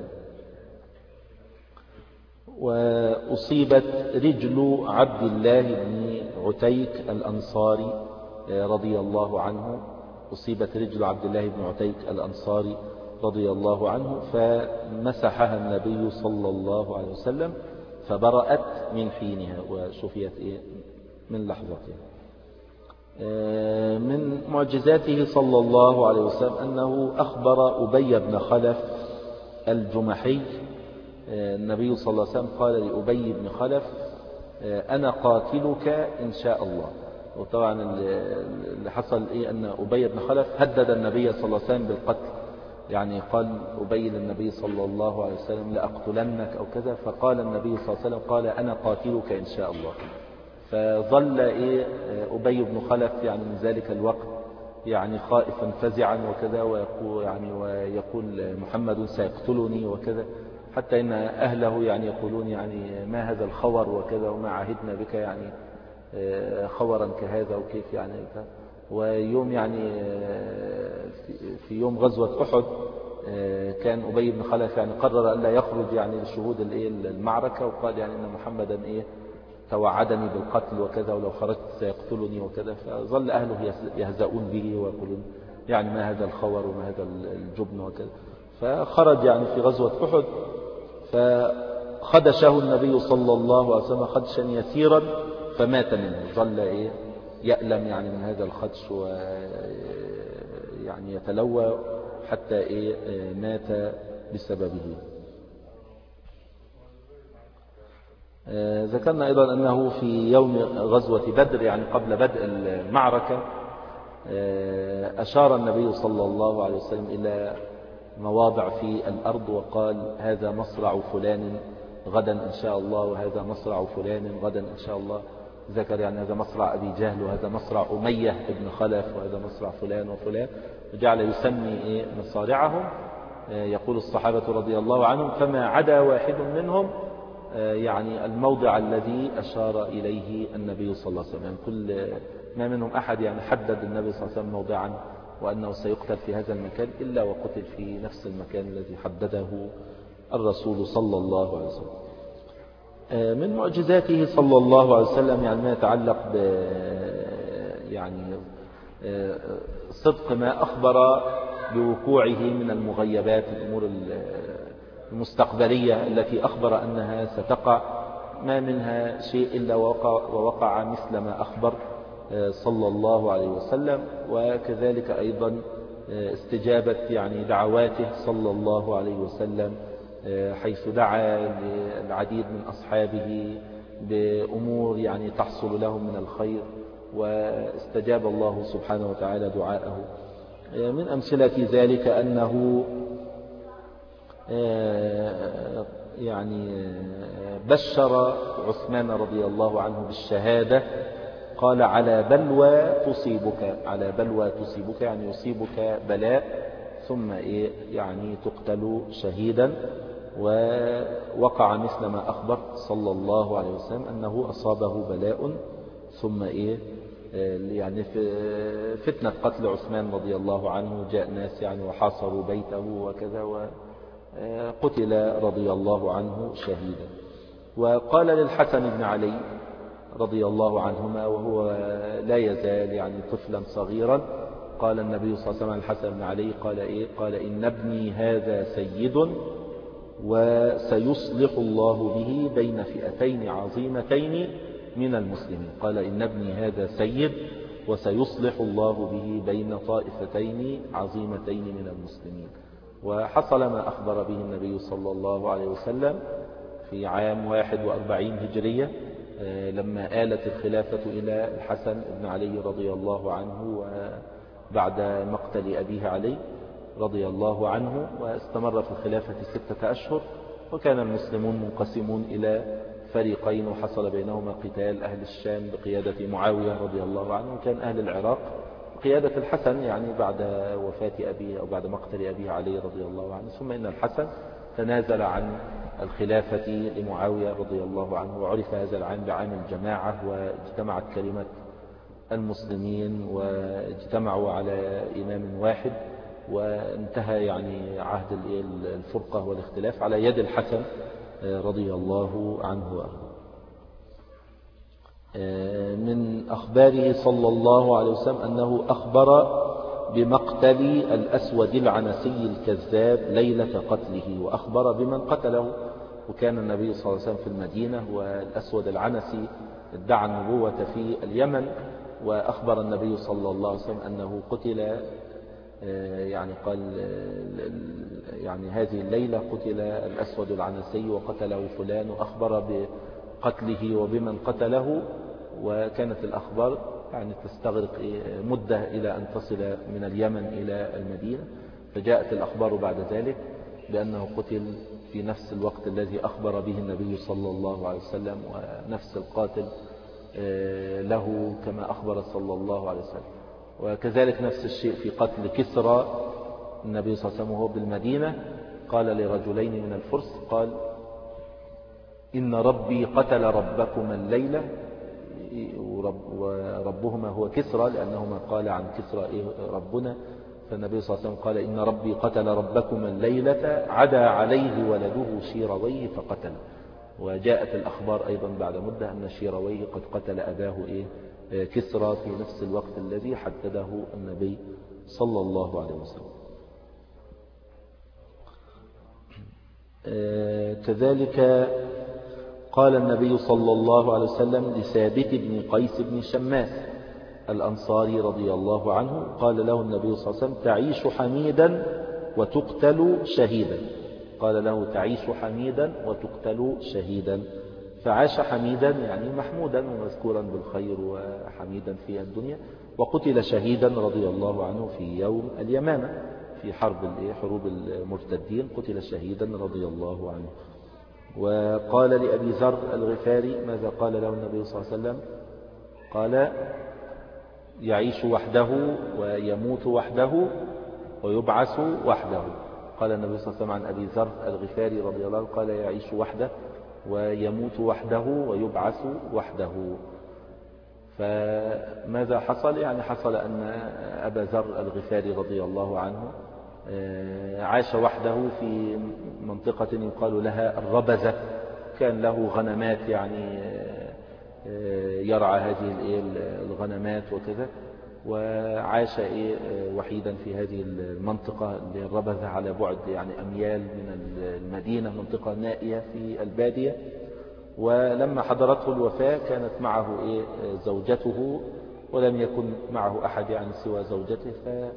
وأصيبت رجل عبد الله بن عتيك الأنصاري رضي الله عنه، أصيبت رجل عبد الله بن عتيك الأنصاري رضي الله عنه، فمسحها النبي صلى الله عليه وسلم فبرأت من حينها وشفيت من لحظتها. من معجزاته صلى الله عليه وسلم أنه أخبر أبي بن خلف الجمحي، النبي صلى الله عليه وسلم قال لأبي بن خلف أنا قاتلك إن شاء الله. وطبعا اللي حصل أن أبي بن خلف هدد النبي صلى الله عليه وسلم بالقتل، يعني قال أبي للنبي صلى الله عليه وسلم لأقتلنك أو كذا، فقال النبي صلى الله عليه وسلم قال أنا قاتلك إن شاء الله. فظل أبي بن خلف يعني من ذلك الوقت يعني خائفا فزعا وكذا، ويقول محمد سيقتلني وكذا، حتى إن أهله يعني يقولون يعني ما هذا الخور وكذا، وما عهدنا بك يعني خورا كهذا وكيف يعني. ويوم يعني في يوم غزوة أحد كان أبي بن خلف يعني قرر أن لا يخرج يعني لشهود المعركة، وقال يعني إن محمدا توعدني بالقتل وكذا، ولو خرجت سيقتلني وكذا. فظل أهله يهزؤون به ويقولون يعني ما هذا الخور وما هذا الجبن وكذا. فخرج يعني في غزوة أحد فخدشه النبي صلى الله عليه وسلم خدشا يسيرا فمات منه. ظل يألم يعني من هذا الخدش ويعني يتلوى حتى مات بسببه. ذكرنا أيضا أنه في يوم غزوة بدر يعني قبل بدء المعركة أشار النبي صلى الله عليه وسلم إلى مواضع في الأرض وقال هذا مصرع فلان غدا إن شاء الله، وهذا مصرع فلان غدا إن شاء الله. ذكر يعني هذا مصرع أبي جهل، وهذا مصرع أمية بن خلف، وهذا مصرع فلان وفلان، وجعل يسمي مصارعهم. يقول الصحابة رضي الله عنهم فما عدا واحد منهم يعني الموضع الذي أشار إليه النبي صلى الله عليه وسلم. يعني كل ما منهم أحد يعني حدد النبي صلى الله عليه وسلم موضعا وأنه سيقتل في هذا المكان إلا وقتل في نفس المكان الذي حدده الرسول صلى الله عليه وسلم. من معجزاته صلى الله عليه وسلم يعني ما يتعلق ب يعني صدق ما أخبر بوقوعه من المغيبات، الأمور المستقبلية التي أخبر أنها ستقع، ما منها شيء إلا ووقع مثل ما أخبر صلى الله عليه وسلم. وكذلك أيضا استجابة يعني دعواته صلى الله عليه وسلم، حيث دعا للعديد من أصحابه بأمور يعني تحصل لهم من الخير، واستجاب الله سبحانه وتعالى دعاءه. من أمثلة ذلك أنه يعني بشر عثمان رضي الله عنه بالشهادة، قال على بلوى تصيبك، على بلوى تصيبك يعني يصيبك بلاء ثم يعني تقتل شهيدا. ووقع مثل ما أخبر صلى الله عليه وسلم أنه أصابه بلاء ثم يعني في فتنة قتل عثمان رضي الله عنه جاء ناس يعني وحاصروا بيته وكذا، وقتل رضي الله عنه شهيدا. وقال للحسن بن علي رضي الله عنهما وهو لا يزال يعني طفلا صغيرا، قال النبي صلى الله عليه وسلم الحسن بن علي قال إن ابني هذا سيد وسيصلح الله به بين فئتين عظيمتين من المسلمين. قال إن ابني هذا سيد وسيصلح الله به بين طائفتين عظيمتين من المسلمين. وحصل ما أخبر به النبي صلى الله عليه وسلم في عام 41 هجرية لما آلت الخلافة إلى الحسن بن علي رضي الله عنه، وبعد مقتل أبيه علي رضي الله عنه، واستمر في الخلافة 6 أشهر. وكان المسلمون منقسمون إلى فريقين، وحصل بينهما قتال، أهل الشام بقيادة معاوية رضي الله عنه، وكان أهل العراق بقيادة الحسن يعني بعد وفاة أبيه أو بعد مقتل أبيه علي رضي الله عنه. ثم إن الحسن تنازل عن الخلافة لمعاوية رضي الله عنه، وعرف هذا العام بعام الجماعة، واجتمعت كلمة المسلمين واجتمعوا على إمام واحد، وانتهى يعني عهد الفرقة والاختلاف على يد الحسن رضي الله عنه وأرضاه. من أخباره صلى الله عليه وسلم أنه أخبر بمقتل الأسود العنسي الكذاب ليلة قتله، وأخبر بمن قتله. وكان النبي صلى الله عليه وسلم في المدينة، والأسود العنسي ادعى النبوة في اليمن، وأخبر النبي صلى الله عليه وسلم أنه قتل، يعني قال يعني هذه الليلة قتل الأسود العنسي وقتله فلان، وأخبر بقتله وبمن قتله. وكانت الأخبار يعني تستغرق مدة إلى أن تصل من اليمن إلى المدينة، فجاءت الأخبار بعد ذلك بأنه قتل في نفس الوقت الذي أخبر به النبي صلى الله عليه وسلم، ونفس القاتل له كما أخبر صلى الله عليه وسلم. وكذلك نفس الشيء في قتل كسرى، النبي صلى الله عليه وسلم وهو بالمدينة قال لرجلين من الفرس، قال إن ربي قتل ربكما الليلة، وربهما هو كسرى لأنهما قال عن كسرى ربنا. فالنبي صلى الله عليه وسلم قال إن ربي قتل ربكما الليلة عدا عليه ولده شيرويه فقتل. وجاءت الأخبار أيضا بعد مدة أن شيرويه قد قتل أباه كسرى في نفس الوقت الذي حدده النبي صلى الله عليه وسلم. كذلك قال النبي صلى الله عليه وسلم لثابت بن قيس بن شماس الأنصاري رضي الله عنه، قال له النبي صلى الله عليه وسلم تعيش حميدا وتقتل شهيدا. قال له تعيش حميدا وتقتل شهيدا، فعاش حميدا يعني محمودا ومذكورا بالخير وحميدا في الدنيا، وقتل شهيدا رضي الله عنه في يوم اليمامة في حروب المرتدين، قتل شهيدا رضي الله عنه. وقال لأبي ذر الغفاري ماذا قال له النبي صلى الله عليه وسلم؟ قال يعيش وحده ويموت وحده ويبعث وحده. قال النبي صلى الله عليه وسلم عن أبي ذر الغفاري رضي الله عنه قال يعيش وحده ويموت وحده ويبعث وحده. فماذا حصل؟ يعني حصل أن أبا ذر الغفاري رضي الله عنه عاش وحده في منطقة يقال لها الربزة، كان له غنمات يعني يرعى هذه الغنمات وكذا، وعاش وحيدا في هذه المنطقة الربزة على بعد يعني أميال من المدينة، منطقة نائية في البادية. ولما حضرته الوفاة كانت معه زوجته ولم يكن معه أحد يعني سوى زوجته،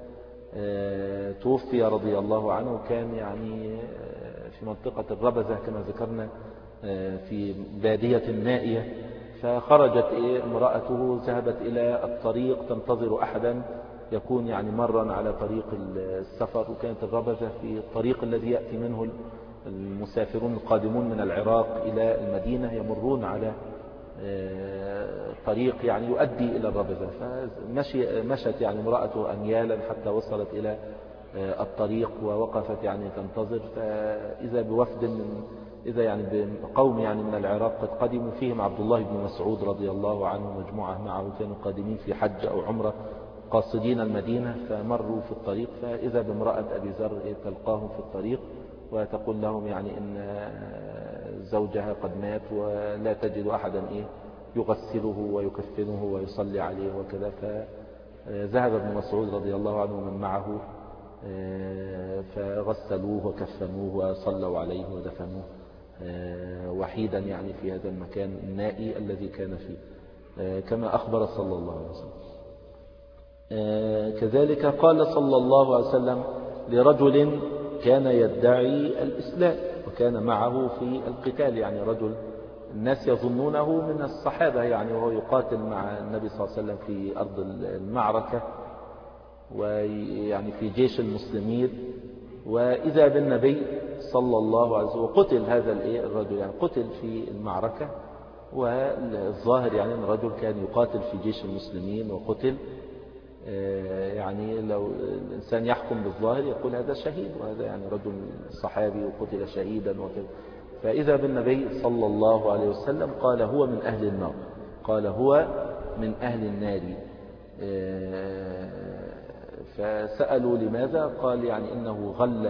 فتوفي رضي الله عنه. كان يعني في منطقة الربزة كما ذكرنا في بادية نائية، فخرجت امرأته ذهبت إلى الطريق تنتظر أحدا يكون يعني مرا على طريق السفر، وكانت الربزة في الطريق الذي يأتي منه المسافرون القادمون من العراق إلى المدينة، يمرون على طريق يعني يؤدي إلى الربزة. فمشت يعني امرأته أميالا حتى وصلت إلى الطريق ووقفت يعني تنتظر، فإذا بوفد إذا يعني بقوم يعني من العراق قد قدموا، فيهم عبد الله بن مسعود رضي الله عنه مجموعة معه كانوا قادمين في حج أو عمرة قاصدين المدينة، فمروا في الطريق فإذا بامرأة أبي ذر تلقاهم في الطريق وتقول لهم يعني إن زوجها قد مات ولا تجد أحدا يغسله ويكفنه ويصلي عليه وكذا. فذهب ابن مسعود رضي الله عنه ومن معه فغسلوه وكفنوه وصلوا عليه ودفنوه وحيدا يعني في هذا المكان النائي الذي كان فيه، كما أخبر صلى الله عليه وسلم. كذلك قال صلى الله عليه وسلم لرجل كان يدعي الإسلام وكان معه في القتال، يعني رجل الناس يظنونه من الصحابة يعني، وهو يقاتل مع النبي صلى الله عليه وسلم في أرض المعركة ويعني في جيش المسلمين، وإذا بالنبي صلى الله عليه وسلم وقتل هذا الرجل، يعني قتل في المعركة. والظاهر يعني أن الرجل كان يقاتل في جيش المسلمين وقتل، يعني لو الإنسان يحكم بالظاهر يقول هذا شهيد، وهذا يعني رجل صحابي وقتل شهيدا وكذا. فإذا بالنبي صلى الله عليه وسلم قال هو من أهل النار، قال هو من أهل النار. فسألوا لماذا؟ قال يعني إنه غل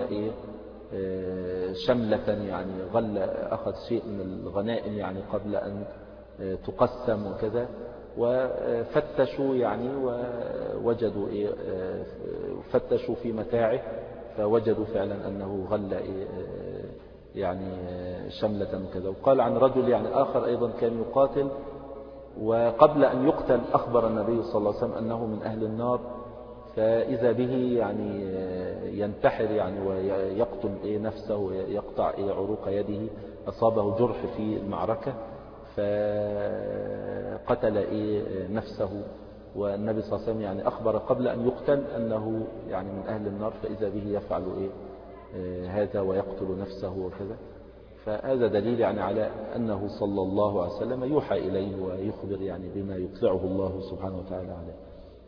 شملة، يعني غل أخذ شيء من الغنائم يعني قبل أن تقسم وكذا، وفتشوا يعني ووجدوا فتشوا في متاعه فوجدوا فعلا أنه غل يعني شملة وكذا. وقال عن رجل يعني آخر أيضا كان يقاتل، وقبل أن يقتل أخبر النبي صلى الله عليه وسلم أنه من أهل النار، فإذا به يعني ينتحر يعني ويقتل نفسه ويقطع عروق يده، أصابه جرح في المعركة فقتل نفسه، والنبي صلى الله عليه وسلم يعني أخبر قبل أن يقتل أنه يعني من أهل النار، فإذا به يفعل هذا ويقتل نفسه وكذا. فهذا دليل يعني على أنه صلى الله عليه وسلم يوحى إليه ويخبر يعني بما يطلعه الله سبحانه وتعالى عليه.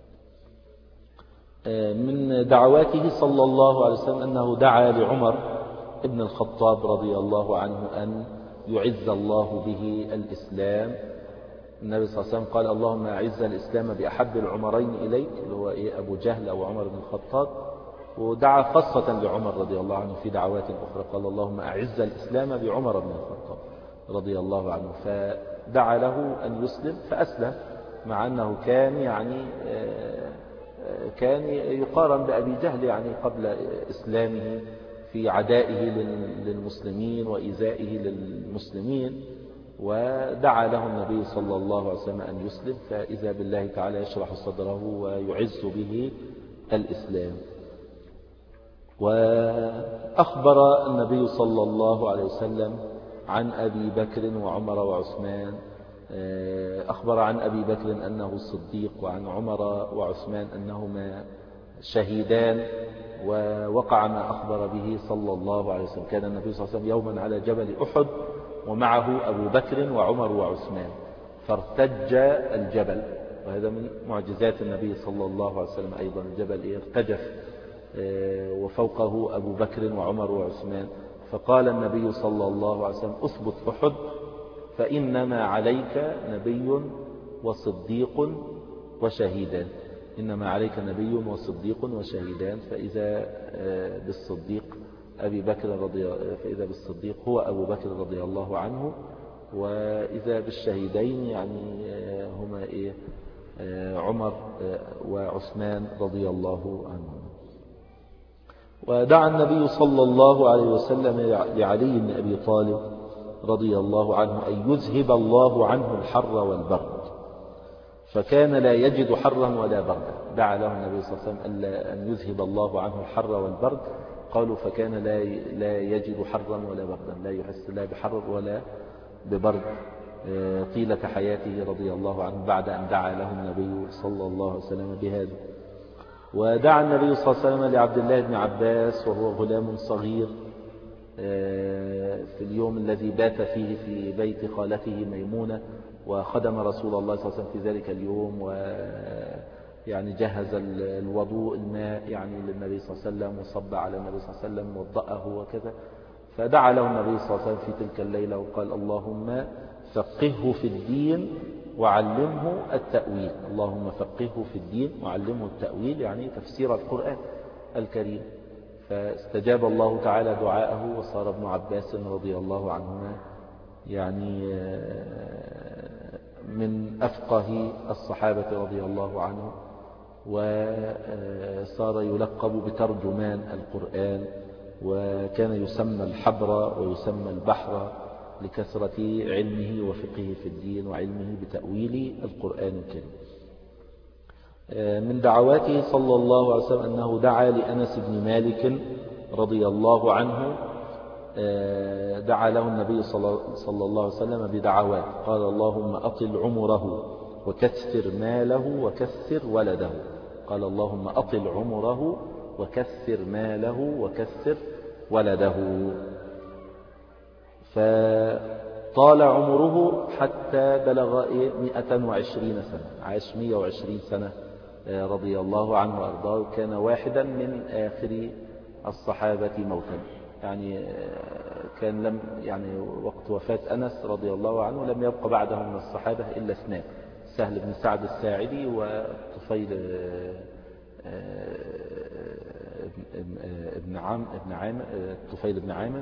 من دعواته صلى الله عليه وسلم أنه دعا لعمر ابن الخطاب رضي الله عنه أن يعز الله به الإسلام. النبي صلى الله عليه وسلم قال اللهم أعز الإسلام بأحب العمرين إليك، اللي هو أبو جهل أو عمر بن الخطاب. ودعا خاصة لعمر رضي الله عنه في دعوات أخرى، قال اللهم أعز الإسلام بعمر بن الخطاب. رضي الله عنه، فدعا له أن يسلم فأسلم، مع أنه كان يعني كان يقارن بأبي جهل يعني قبل إسلامه في عدائه للمسلمين وإيذائه للمسلمين، ودعا له النبي صلى الله عليه وسلم أن يسلم، فإذا بالله تعالى يشرح صدره ويعز به الإسلام. وأخبر النبي صلى الله عليه وسلم عن أبي بكر وعمر وعثمان، أخبر عن أبي بكر أنه الصديق، وعن عمر وعثمان أنهما شهيدان، ووقع ما أخبر به صلى الله عليه وسلم. كان النبي صلى الله عليه وسلم يوما على جبل أحد ومعه أبو بكر وعمر وعثمان، فارتج الجبل، وهذا من معجزات النبي صلى الله عليه وسلم أيضا، الجبل ارتجف وفوقه أبو بكر وعمر وعثمان، فقال النبي صلى الله عليه وسلم أثبت أحد فإنما عليك نبي وصديق وشهيدان، إنما عليك نبي وصديق وشهيدان، فإذا بالصديق أبي بكر فإذا بالصديق هو أبو بكر رضي الله عنه، وإذا بالشهيدين يعني هما عمر وعثمان رضي الله عنهم. ودعا النبي صلى الله عليه وسلم لعلي بن أبي طالب رضي الله عنه أن يذهب الله عنه الحر والبرد، فكان لا يجد حرا ولا بردا. دعا له النبي صلى الله عليه وسلم أن يذهب الله عنه الحر والبرد، قالوا فكان لا يجد حرا ولا بردا، لا يحس لا بحر ولا ببرد طيلة حياته رضي الله عنه، بعد أن دعا له النبي صلى الله عليه وسلم بهذا. ودعا النبي صلى الله عليه وسلم لعبد الله بن عباس وهو غلام صغير في اليوم الذي بات فيه في بيت خالته ميمونة، وخدم رسول الله صلى الله عليه وسلم في ذلك اليوم، ويعني جهز الوضوء الماء يعني للنبي صلى الله عليه وسلم، وصب على النبي صلى الله عليه وسلم وضأه وكذا، فدعا له النبي صلى الله عليه وسلم في تلك الليلة وقال اللهم فقهه في الدين وعلمه التأويل، اللهم فقهه في الدين وعلمه التأويل يعني تفسير القرآن الكريم. فاستجاب الله تعالى دعاءه، وصار ابن عباس رضي الله عنهما يعني من أفقه الصحابة رضي الله عنه، وصار يلقب بترجمان القرآن، وكان يسمى الحبر ويسمى البحر لكثرة علمه وفقهه في الدين وعلمه بتأويل القرآن الكريم. من دعواته صلى الله عليه وسلم أنه دعا لأنس بن مالك رضي الله عنه، دعا له النبي صلى الله عليه وسلم بدعوات، قال اللهم أطل عمره وكثر ماله وكثر ولده، قال اللهم أطل عمره وكثر ماله وكثر ولده، فطال عمره حتى بلغ 120 سنة، عاش 120 سنة رضي الله عنه وأرضاه، كان واحدا من آخر الصحابة موتا، يعني كان لم يعني وقت وفاة أنس رضي الله عنه لم يبقى بعده من الصحابة إلا اثنان، سهل بن سعد الساعدي وطفيل ابن عامر، طفيل بن عامر،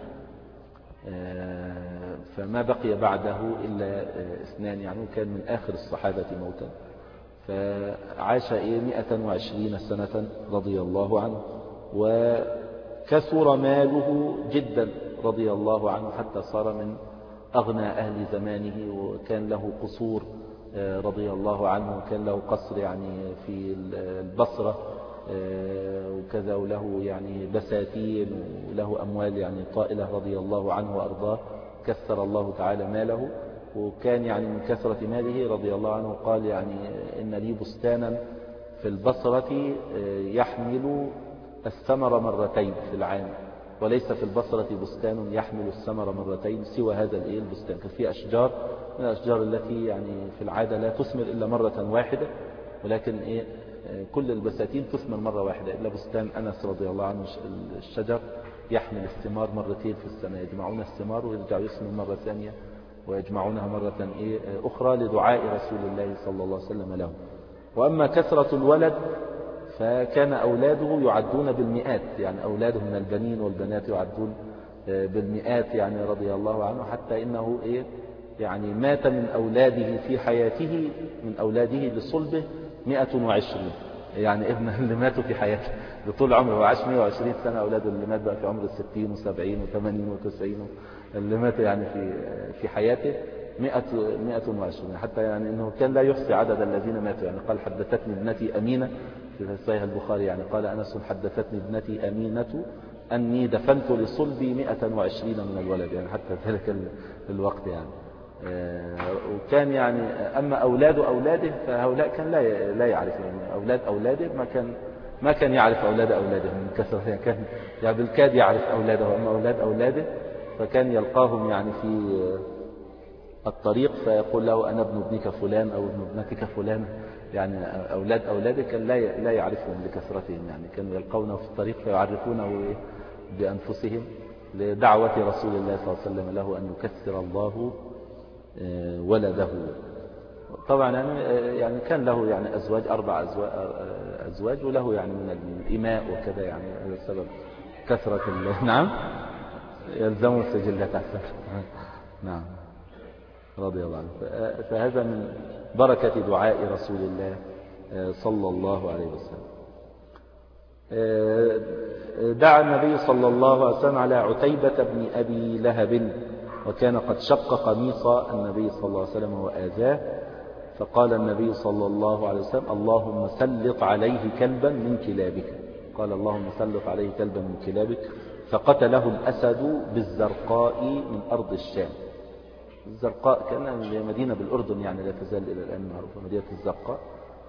فما بقي بعده إلا اثنان، يعني كان من آخر الصحابة موتا، فعاش 120 سنة رضي الله عنه، وكثر ماله جدا رضي الله عنه حتى صار من أغنى أهل زمانه، وكان له قصور رضي الله عنه، وكان له قصر يعني في البصرة وكذا، وله يعني بساتين وله أموال يعني طائلة رضي الله عنه وأرضاه، كثر الله تعالى ماله، وكان يعني من كثرة ماله رضي الله عنه قال يعني إن لي بستانا في البصرة يحمل الثمر مرتين في العام، وليس في البصرة بستان يحمل الثمر مرتين سوى هذا البستان. كان فيه أشجار من الأشجار التي يعني في العادة لا تثمر إلا مرة واحدة، ولكن كل البساتين تثمر مرة واحدة، إلا بستان أنس رضي الله عنه الشجر يحمل الثمار مرتين في السنة، يجمعون الثمار ويرجعوا يثمر مرة ثانية ويجمعونها مرة أخرى لدعاء رسول الله صلى الله عليه وسلم له. وأما كثرة الولد فكان أولاده يعدون بالمئات، يعني أولاده من البنين والبنات يعدون بالمئات يعني رضي الله عنه، حتى إنه يعني مات من أولاده في حياته، من أولاده لصلبه 120، يعني ابن اللي ماتوا في حياته لطول عمره. هو عاش 120 سنة، أولاده اللي مات بقى في عمر 60 و70 و80 و90 اللي مات يعني في حياته 120. حتى يعني إنه كان لا يحصي عدد الذين ماتوا. يعني قال حدثتني ابنتي أمينة في صحيح البخاري، يعني قال أنس حدثتني ابنتي أمينة أني دفنت لصلبي 120 من الولد، يعني حتى ذلك الوقت يعني. وكان يعني أما أولاده فهؤلاء كان لا يعرف، يعني أولاده ما كان يعرف أولاده من كثرة، يعني كان يعني بالكاد يعرف أولاده. أما أولاده فكان يلقاهم يعني في الطريق فيقول له أنا ابن ابنك فلان أو ابن ابنتك فلان، يعني أولاده كان لا يعرفهم لكثرتهم، يعني كانوا يلقونه في الطريق فيعرفونه بأنفسهم لدعوة رسول الله صلى الله عليه وسلم له أن يكثر الله ولده. طبعا يعني كان له يعني أزواج 4 أزواج، وله يعني من الإماء وكذا، يعني هذا سبب كثرة نعم يلزم السجلات أحسن. نعم رضي الله عنه. فهذا من بركة دعاء رسول الله صلى الله عليه وسلم. دعا النبي صلى الله عليه وسلم على عتيبة بن أبي لهب، وكان قد شق قميص النبي صلى الله عليه وسلم وآذاه، فقال النبي صلى الله عليه وسلم اللهم سلط عليه كلبا من كلابك. قال اللهم سلط عليه كلبا من كلابك، فقتله الأسد بالزرقاء من أرض الشام. الزرقاء كان مدينة بالأردن، يعني لا تزال إلى الآن معروفة مدينة الزرقاء.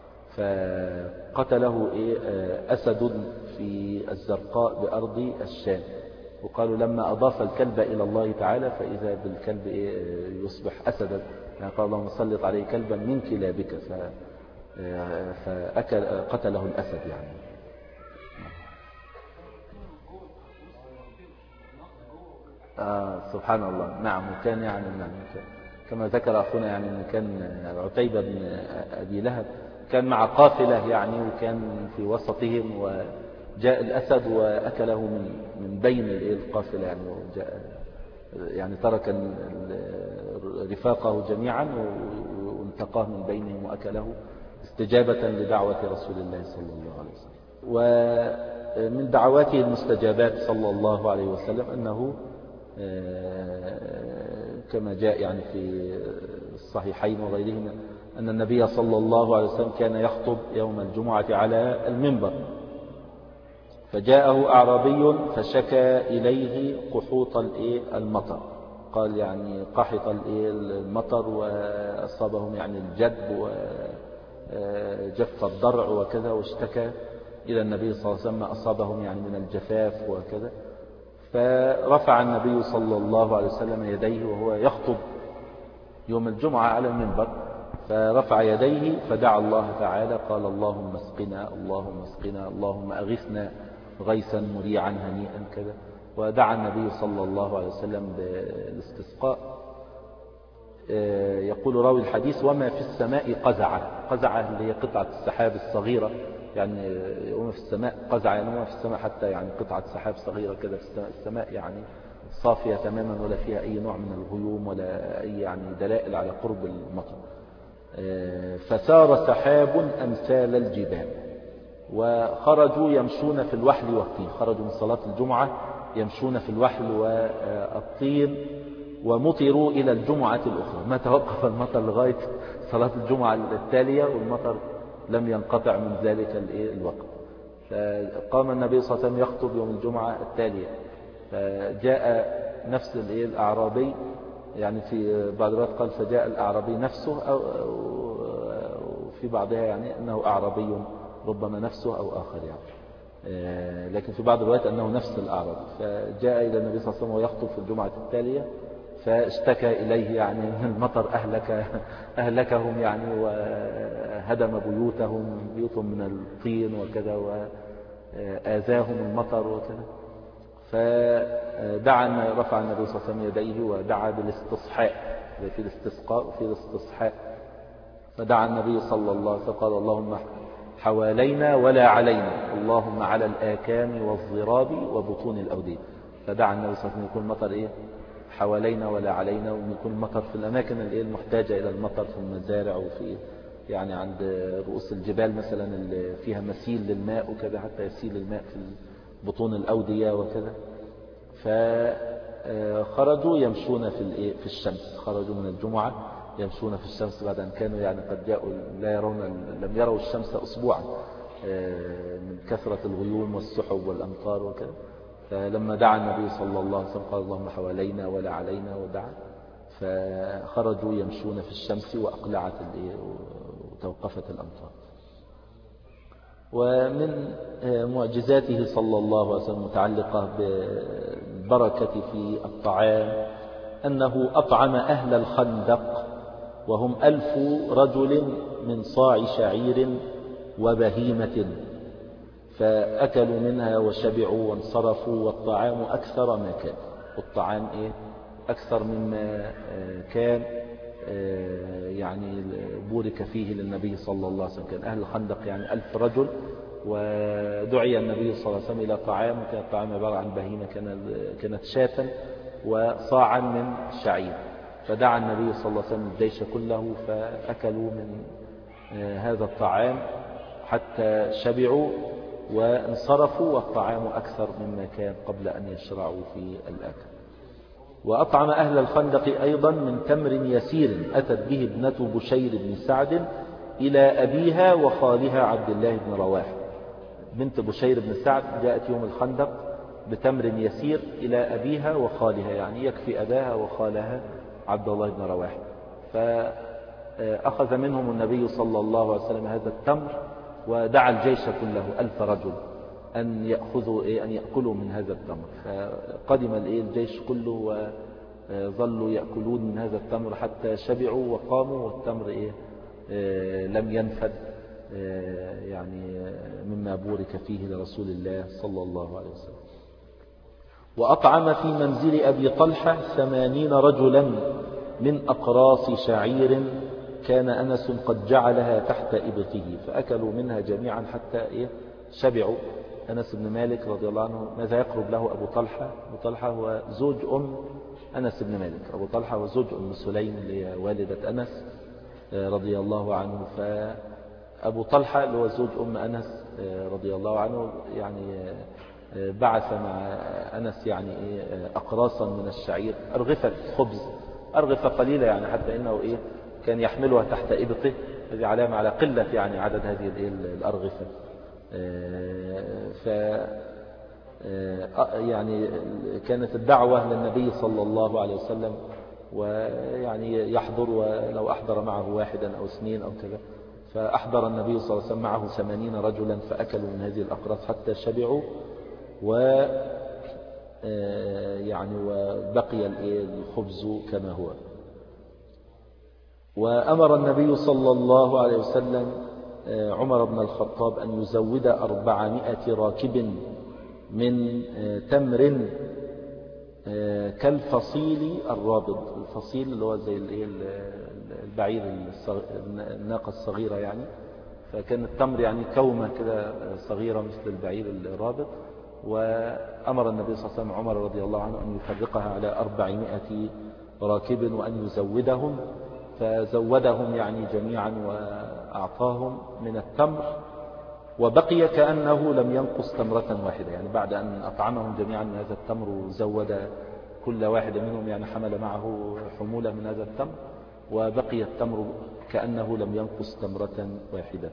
فقتله أسد في الزرقاء بأرض الشام. وقالوا لما أضاف الكلب إلى الله تعالى فإذا بالكلب يصبح أسدا، يعني قال اللهم سلط عليه كلبا من كلابك، فقتله الأسد يعني. سبحان الله. نعم. وكان يعني كما ذكر أخونا يعني أن كان عتيبة بن أبي لهب كان مع قافلة يعني، وكان في وسطهم وجاء الأسد وأكله من بين القافلة يعني، يعني ترك رفاقه جميعا وانتقاه من بينهم وأكله استجابة لدعوة رسول الله صلى الله عليه وسلم. ومن دعواته المستجابات صلى الله عليه وسلم أنه كما جاء يعني في الصحيحين وغيرهما أن النبي صلى الله عليه وسلم كان يخطب يوم الجمعة على المنبر، فجاءه أعرابي فشكى إليه قحوط المطر. قال يعني قحط المطر وأصابهم يعني الجدب وجف الضرع وكذا، واشتكى إلى النبي صلى الله عليه وسلم أصابهم يعني من الجفاف وكذا. فرفع النبي صلى الله عليه وسلم يديه وهو يخطب يوم الجمعة على المنبر، فرفع يديه فدعا الله تعالى قال اللهم اسقنا اللهم اسقنا اللهم أغثنا غيثا مريعا هنيئا كذا. ودعا النبي صلى الله عليه وسلم بالاستسقاء. يقول راوي الحديث وما في السماء قزعة اللي هي قطعة السحاب الصغيرة، يعني وما في السماء قزعة يعني وما في السماء حتى يعني قطعة سحاب صغيرة كذا في السماء يعني صافية تماما ولا فيها أي نوع من الغيوم ولا أي يعني دلائل على قرب المطر. فسار سحاب أمثال الجبال، وخرجوا يمشون في الوحل والطين. خرجوا من صلاة الجمعة يمشون في الوحل والطين، ومطروا إلى الجمعة الأخرى. ما توقف المطر لغاية صلاة الجمعة التالية والمطر لم ينقطع من ذلك الوقت. فقام النبي صلى الله عليه وسلم يخطب يوم الجمعة التالية، فجاء نفس الأعرابي، يعني في بعض الوقت قال فجاء الأعرابي نفسه، أو في بعضها يعني أنه أعرابي ربما نفسه أو آخر يعني، لكن في بعض الوقت أنه نفس الأعرابي. فجاء إلى النبي صلى الله عليه وسلم ويخطب في الجمعة التالية، فاشتكى إليه يعني من المطر أهلكهم يعني وهدم بيوتهم من الطين وكذا، وآذاهم المطر وكذا. فدعا رفع النبي صلى الله عليه وسلم يديه ودعا بالاستصحاء، في الاستسقاء وفي الاستصحاء. فدعا النبي صلى الله عليه وسلم قال اللهم حوالينا ولا علينا، اللهم على الآكام والضراب وبطون الأودية. فدعا النبي صلى الله عليه وسلم يكون المطر حوالينا ولا علينا، وأن يكون المطر في الأماكن المحتاجة إلى المطر، في المزارع وفي يعني عند رؤوس الجبال مثلا اللي فيها مسيل للماء وكذا، حتى يسيل الماء في بطون الأودية وكذا. فخرجوا يمشون في الشمس، خرجوا من الجمعة يمشون في الشمس بعد أن كانوا يعني قد جاءوا لم يروا الشمس أسبوعا من كثرة الغيوم والسحب والأمطار وكذا. فلما دعا النبي صلى الله عليه وسلم قال اللهم حوالينا ولا علينا، ودعا، فخرجوا يمشون في الشمس وأقلعت وتوقفت الأمطار. ومن معجزاته صلى الله عليه وسلم متعلقة بالبركة في الطعام أنه أطعم أهل الخندق وهم 1000 رجل من صاع شعير وبهيمة، فأكلوا منها وشبعوا وانصرفوا، والطعام أكثر ما كان، والطعام أكثر مما كان يعني بورك فيه للنبي صلى الله عليه وسلم. كان أهل الخندق يعني 1000 رجل، ودعي النبي صلى الله عليه وسلم إلى طعام، وكان الطعام عبارة عن بهيمة كانت شاة وصاعا من شعير، فدعا النبي صلى الله عليه وسلم الجيش كله فأكلوا من هذا الطعام حتى شبعوا وانصرفوا، والطعام أكثر مما كان قبل أن يشرعوا في الأكل. وأطعم أهل الخندق أيضا من تمر يسير أتت به ابنة بشير بن سعد إلى أبيها وخالها عبد الله بن رواحة. بنت بشير بن سعد جاءت يوم الخندق بتمر يسير إلى أبيها وخالها، يعني يكفي أباها وخالها عبد الله بن رواحة. فأخذ منهم النبي صلى الله عليه وسلم هذا التمر، ودعا الجيش كله 1000 رجل أن يأكلوا من هذا التمر. فقدم الجيش كله وظلوا يأكلون من هذا التمر حتى شبعوا وقاموا، والتمر لم ينفد يعني مما بورك فيه لرسول الله صلى الله عليه وسلم. وأطعم في منزل أبي طلحة 80 رجلا من أقراص شعير كان أنس قد جعلها تحت إبطه، فأكلوا منها جميعا حتى شبعوا. أنس بن مالك رضي الله عنه ماذا يقرب له أبو طلحة؟ أبو طلحة هو زوج أم أنس بن مالك، أبو طلحة هو زوج أم سليم اللي هي والدة أنس رضي الله عنه. فأبو طلحة اللي هو زوج أم أنس رضي الله عنه يعني بعث مع أنس يعني أقراصا من الشعير، أرغفة خبز، أرغفة قليلة يعني، حتى إنه كان يحملها تحت إبطه، هذه علامة على قلة يعني عدد هذه الأرغفة. يعني كانت الدعوة للنبي صلى الله عليه وسلم، ويعني يحضر، ولو أحضر معه واحدا أو 2 أو كذا، فأحضر النبي صلى الله عليه وسلم معه 80 رجلا فأكلوا من هذه الأقراص حتى شبعوا، يعني وبقي الخبز كما هو. وأمر النبي صلى الله عليه وسلم عمر بن الخطاب أن يزود 400 راكب من تمر كالفصيل الرابض. الفصيل اللي هو زي البعير الناقة الصغيرة يعني، فكان التمر يعني كومة كده صغيرة مثل البعير الرابض. وأمر النبي صلى الله عليه وسلم عمر رضي الله عنه أن يفرقها على 400 راكب وأن يزودهم، فزودهم يعني جميعا وأعطاهم من التمر، وبقي كأنه لم ينقص تمرة واحدة، يعني بعد أن أطعمهم جميعا من هذا التمر وزود كل واحد منهم يعني حمل معه حمولة من هذا التمر، وبقي التمر كأنه لم ينقص تمرة واحدة.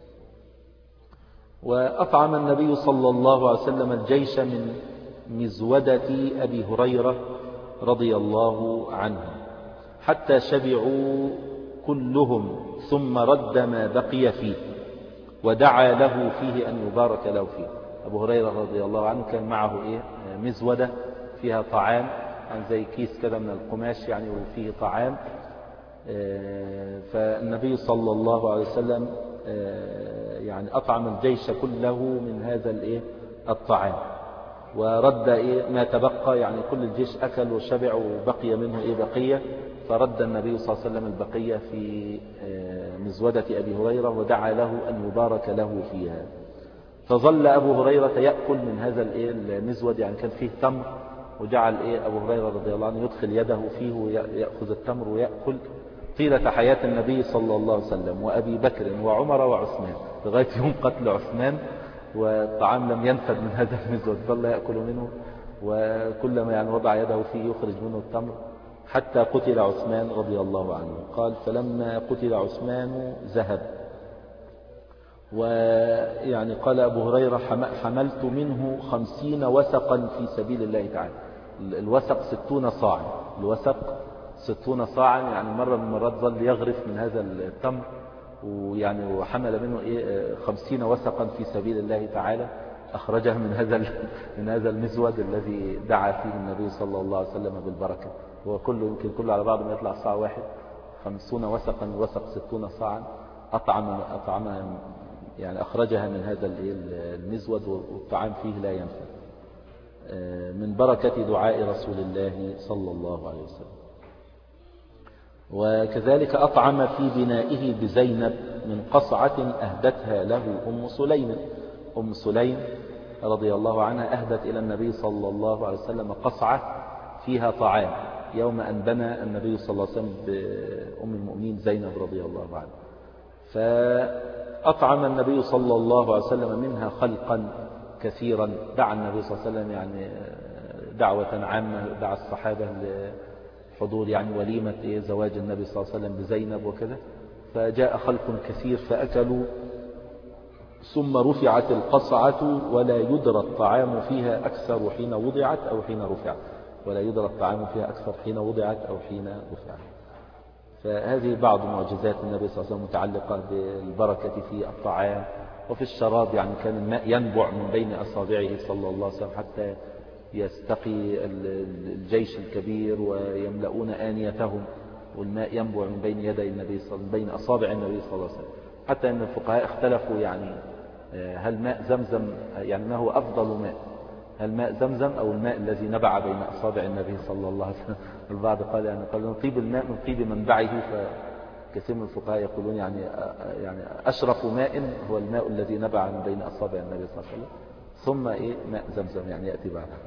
وأطعم النبي صلى الله عليه وسلم الجيش من مزودة أبي هريرة رضي الله عنه حتى شبعوا كلهم، ثم رد ما بقي فيه ودعا له فيه أن يبارك له فيه. أبو هريرة رضي الله عنه كان معه مزودة فيها طعام، يعني زي كيس كده من القماش يعني وفيه طعام. فالنبي صلى الله عليه وسلم يعني أطعم الجيش كله من هذا الطعام، ورد ما تبقى، يعني كل الجيش أكل وشبع وبقي منه بقية، فرد النبي صلى الله عليه وسلم البقية في مزودة أبي هريرة ودعا له أن يبارك له فيها. فظل أبو هريرة يأكل من هذا المزود، يعني كان فيه تمر وجعل أبو هريرة رضي الله عنه يدخل يده فيه ويأخذ التمر ويأكل طيلة حياة النبي صلى الله عليه وسلم وأبي بكر وعمر وعثمان لغاية يوم قتل عثمان، والطعام لم ينفد من هذا المزود، ظل يأكل منه، وكلما يعني وضع يده فيه يخرج منه التمر حتى قتل عثمان رضي الله عنه. قال فلما قتل عثمان ذهب، ويعني قال أبو هريرة حملت منه 50 وسقا في سبيل الله تعالى. الوسق 60 صاعا، الوسق 60 صاعا، يعني مرة من المرات ظل يغرف من هذا التمر، ويعني وحمل منه 50 وسقا في سبيل الله تعالى، أخرجها من هذا المزود الذي دعا فيه النبي صلى الله عليه وسلم بالبركة. هو كله يمكن كله على بعض ما يطلع صاع واحد، 50 وسقا، وسق 60 صاعا، أطعم يعني أخرجها من هذا المزود، والطعام فيه لا ينفد، من بركة دعاء رسول الله صلى الله عليه وسلم. وكذلك أطعم في بنائه بزينب من قصعة أهدتها له أم سليم. أم سليم رضي الله عنها أهدت إلى النبي صلى الله عليه وسلم قصعة فيها طعام يوم أن بنى النبي صلى الله عليه وسلم بأم المؤمنين زينب رضي الله عنها، فأطعم النبي صلى الله عليه وسلم منها خلقا كثيرا. دعا النبي صلى الله عليه وسلم يعني دعوة عامة، دعا الصحابة لحضور يعني وليمة زواج النبي صلى الله عليه وسلم بزينب وكذا، فجاء خلق كثير فأكلوا، ثم رفعت القصعة ولا يدرى الطعام فيها أكثر حين وضعت أو حين رفعت، ولا يدرى الطعام فيها أكثر حين وضعت أو حين رفعت. فهذه بعض معجزات النبي صلى الله عليه وسلم متعلقة بالبركة في الطعام وفي الشراب. يعني كان الماء ينبع من بين أصابعه صلى الله عليه وسلم حتى يستقي الجيش الكبير ويملؤون آنيتهم، والماء ينبع من بين يدي النبي صلى الله عليه وسلم، بين أصابع النبي صلى الله عليه وسلم، حتى أن الفقهاء اختلفوا يعني هل ماء زمزم يعني ما هو أفضل ماء، هل ماء زمزم أو الماء الذي نبع بين أصابع النبي صلى الله عليه وسلم. البعض قال يعني طيب الماء من طيب منبعه، فكثير من الفقهاء يقولون يعني أشرف ماء هو الماء الذي نبع من بين أصابع النبي صلى الله عليه وسلم، ثم ماء زمزم يعني يأتي بعدها.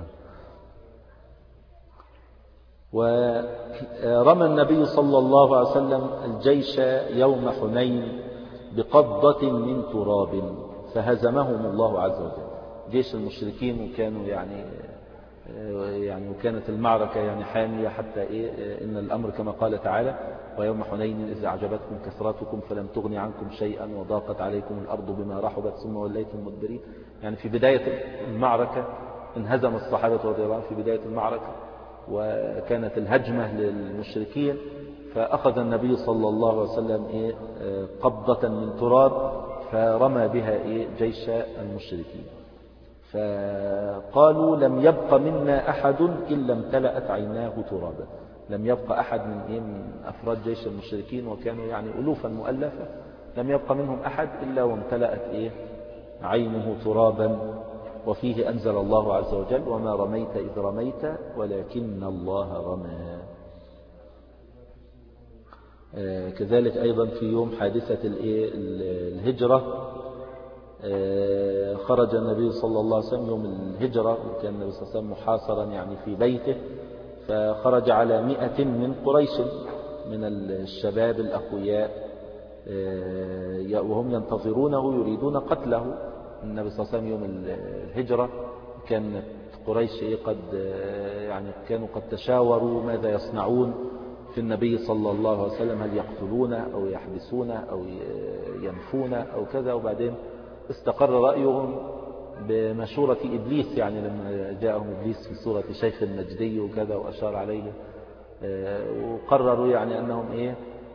ورمى النبي صلى الله عليه وسلم الجيش يوم حنين بقبضة من تراب فهزمهم الله عز وجل. جيش المشركين وكانوا يعني وكانت المعركة يعني حامية حتى إن الأمر كما قال تعالى ويوم حنين إذ أعجبتكم كثرتكم فلم تغن عنكم شيئا وضاقت عليكم الأرض بما رحبت ثم وليتم مدبرين. يعني في بداية المعركة انهزم الصحابة رضي الله عنهم في بداية المعركة، وكانت الهجمة للمشركين، فأخذ النبي صلى الله عليه وسلم قبضة من تراب فرمى بها جيش المشركين، فقالوا لم يبق منا أحد إلا امتلأت عيناه ترابا. لم يبق أحد من أفراد جيش المشركين، وكانوا يعني ألوفا مؤلفة، لم يبق منهم أحد إلا وامتلأت عينه ترابا. وفيه أنزل الله عز وجل وما رميت إذ رميت ولكن الله رمى. كذلك أيضا في يوم حادثة الهجرة خرج النبي صلى الله عليه وسلم يوم الهجرة، وكان النبي صلى الله عليه وسلم محاصرا يعني في بيته، فخرج على 100 من قريش من الشباب الأقوياء وهم ينتظرونه يريدون قتله. النبي صلى الله عليه وسلم يوم الهجرة كانت قريش قد يعني كانوا قد تشاوروا ماذا يصنعون في النبي صلى الله عليه وسلم، هل يقتلونه أو يحبسونه أو ينفونه أو كذا. وبعدين استقر رأيهم بمشورة إبليس، يعني لما جاءهم إبليس في صورة شيخ النجدي وكذا وأشار عليه، وقرروا يعني أنهم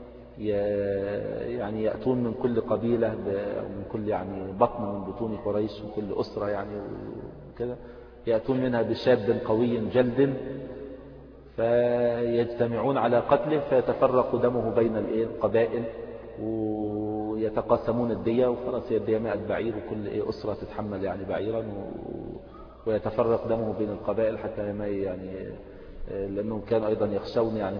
يعني يأتون من كل قبيلة من كل يعني بطن من بطون قريش وكل أسرة يعني وكذا، يأتون منها بشاب قوي جلد فيجتمعون على قتله، فيتفرق دمه بين القبائل ويتقاسمون الدية، وخلاص الدية 100 بعير وكل أسرة تتحمل يعني بعيرا، ويتفرق دمه بين القبائل حتى ما يعني لأنهم كانوا أيضا يخشون يعني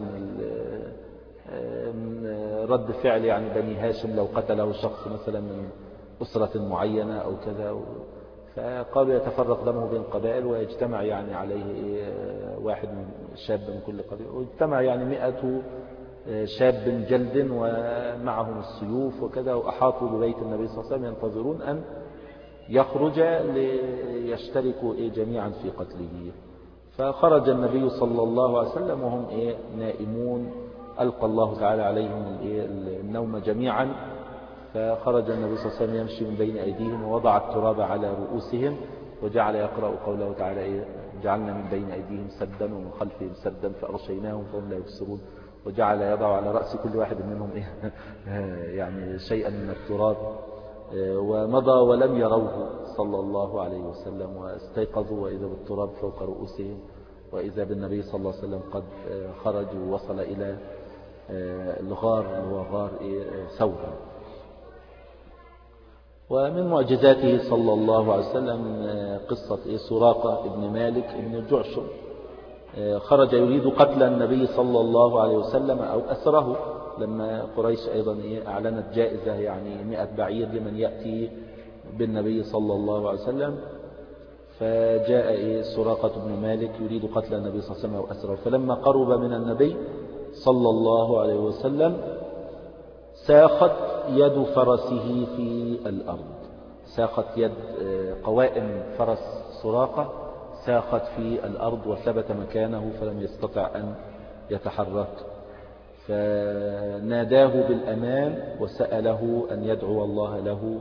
من رد فعل يعني بني هاشم لو قتله شخص مثلا من أسرة معينة أو كذا، فقالوا يتفرق دمه بين القبائل ويجتمع يعني عليه واحد من شاب من كل قبيلة، واجتمع يعني 100 شاب جلد ومعهم السيوف وكذا، وأحاطوا ببيت النبي صلى الله عليه وسلم ينتظرون أن يخرج ليشتركوا جميعا في قتله. فخرج النبي صلى الله عليه وسلم وهم نائمون، ألقى الله تعالى عليهم النوم جميعا، فخرج النبي صلى الله عليه وسلم يمشي من بين أيديهم ووضع التراب على رؤوسهم وجعل يقرأ قوله تعالى جعلنا من بين أيديهم سدا ومن خلفهم سدا فأغشيناهم فهم لا يبصرون، وجعل يضع على رأس كل واحد منهم يعني شيئا من التراب، ومضى ولم يروه صلى الله عليه وسلم، واستيقظوا وإذا بالتراب فوق رؤوسهم، وإذا بالنبي صلى الله عليه وسلم قد خرج ووصل إلى الغار وهو غار ثور. ومن معجزاته صلى الله عليه وسلم قصة سراقة ابن مالك ابن الجعشم، خرج يريد قتل النبي صلى الله عليه وسلم أو أسره، لما قريش أيضا أعلنت جائزة يعني 100 بعير لمن يأتي بالنبي صلى الله عليه وسلم، فجاء سراقة بن مالك يريد قتل النبي صلى الله عليه وسلم أو أسره، فلما قرب من النبي صلى الله عليه وسلم ساخت يد فرسه في الأرض، ساخت يد قوائم فرس سراقة ساخت في الأرض وثبت مكانه فلم يستطع أن يتحرك، فناداه بالأمان وسأله أن يدعو الله له،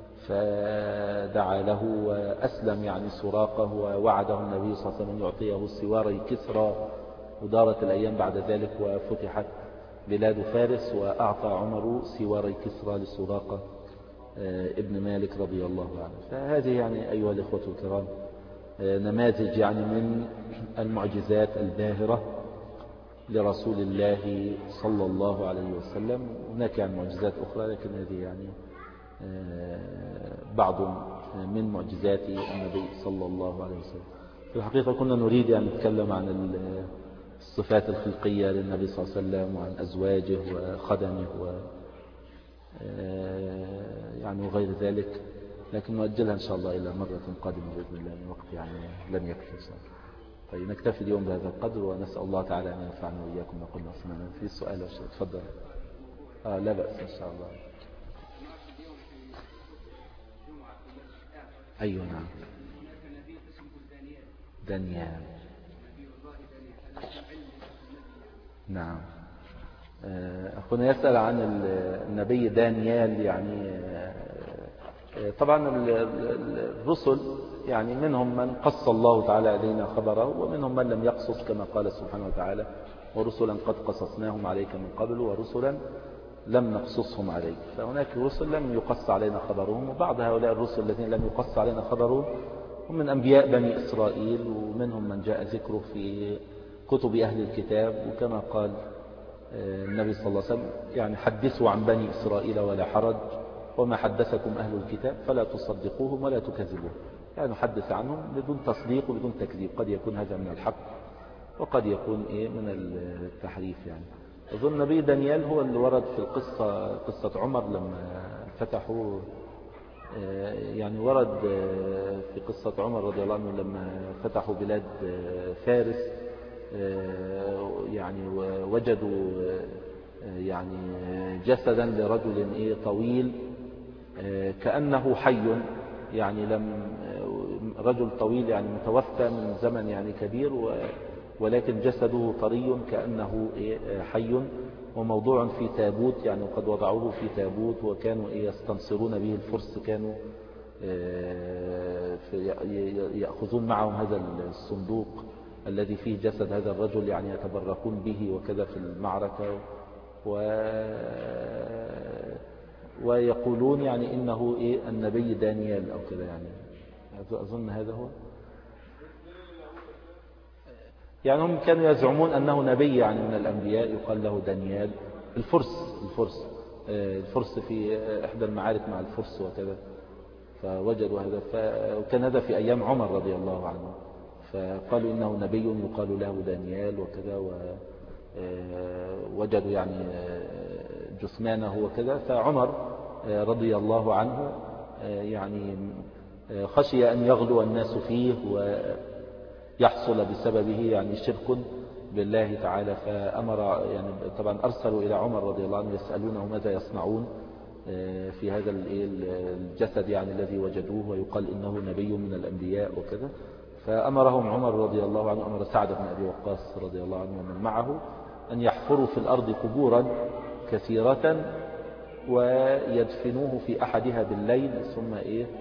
فدعا له وأسلم يعني سراقة، ووعده النبي صلى الله عليه وسلم يعطيه سواري كسرى، ودارت الأيام بعد ذلك وفتحت بلاد فارس، وأعطى عمر سواري كسرى لسراقة ابن مالك رضي الله عنه. فهذه يعني أيها الإخوة الكرام نماذج يعني من المعجزات الباهرة لرسول الله صلى الله عليه وسلم. هناك يعني معجزات أخرى، لكن هذه يعني بعض من معجزات النبي صلى الله عليه وسلم. في الحقيقة كنا نريد أن نتكلم عن الصفات الخلقية للنبي صلى الله عليه وسلم وعن أزواجه وخدمه يعني وغير ذلك، لكن نؤجلها إن شاء الله إلى مرة قادمة بإذن الله، الوقت يعني لم يكفي. طيب نكتفي اليوم بهذا القدر، ونسأل الله تعالى أن ينفعنا وإياكم وقلنا وسمعنا. في سؤال وشيء تفضل. لا بأس إن شاء الله. أيوة نعم، دانيال نعم. أخونا يسأل عن النبي دانيال، يعني طبعا الرسل يعني منهم من قص الله تعالى علينا خبره، ومنهم من لم يقصص كما قال سبحانه وتعالى ورسلا قد قصصناهم عليك من قبل ورسلا لم نقصصهم عليك. فهناك رسل لم يقص علينا خبرهم، وبعض هؤلاء الرسل الذين لم يقص علينا خبرهم هم من أنبياء بني إسرائيل، ومنهم من جاء ذكره في كتب أهل الكتاب، وكما قال النبي صلى الله عليه وسلم يعني حدثوا عن بني إسرائيل ولا حرج، وما حدثكم أهل الكتاب فلا تصدقوهم ولا تكذبوهم، يعني نحدث عنهم بدون تصديق وبدون تكذيب. قد يكون هذا من الحق وقد يكون من التحريف. يعني أظن نبي دانيال هو اللي ورد في القصة، قصة عمر لما فتحوا، يعني ورد في قصة عمر رضي الله عنه لما فتحوا بلاد فارس، يعني وجدوا يعني جسدا لرجل طويل كأنه حي، يعني رجل طويل يعني متوفى من زمن يعني كبير، ولكن جسده طري كأنه حي، وموضوع في تابوت، يعني وقد وضعوه في تابوت، وكانوا يستنصرون به الفرس، كانوا يأخذون معهم هذا الصندوق الذي فيه جسد هذا الرجل، يعني يتبركون به وكذا في المعركة، ويقولون يعني إنه النبي دانيال أو كذا، يعني أظن هذا هو. يعني هم كانوا يزعمون أنه نبي يعني من الأنبياء يقال له دانيال. الفرس في إحدى المعارك مع الفرس وكذا، فوجدوا هذا، وكان هذا في أيام عمر رضي الله عنه، فقالوا إنه نبي يقال له دانيال وكذا، ووجدوا يعني جثمانه وكذا. فعمر رضي الله عنه يعني خشي أن يغلو الناس فيه ويحصل بسببه يعني شرك بالله تعالى، فأمر يعني طبعا أرسلوا إلى عمر رضي الله عنه يسألونه ماذا يصنعون في هذا الجسد يعني الذي وجدوه، ويقال إنه نبي من الأنبياء وكذا. فأمرهم عمر رضي الله عنه، أمر سعد بن أبي وقاص رضي الله عنه ومن معه أن يحفروا في الأرض قبورا كثيرة ويدفنوه في أحدها بالليل، ثم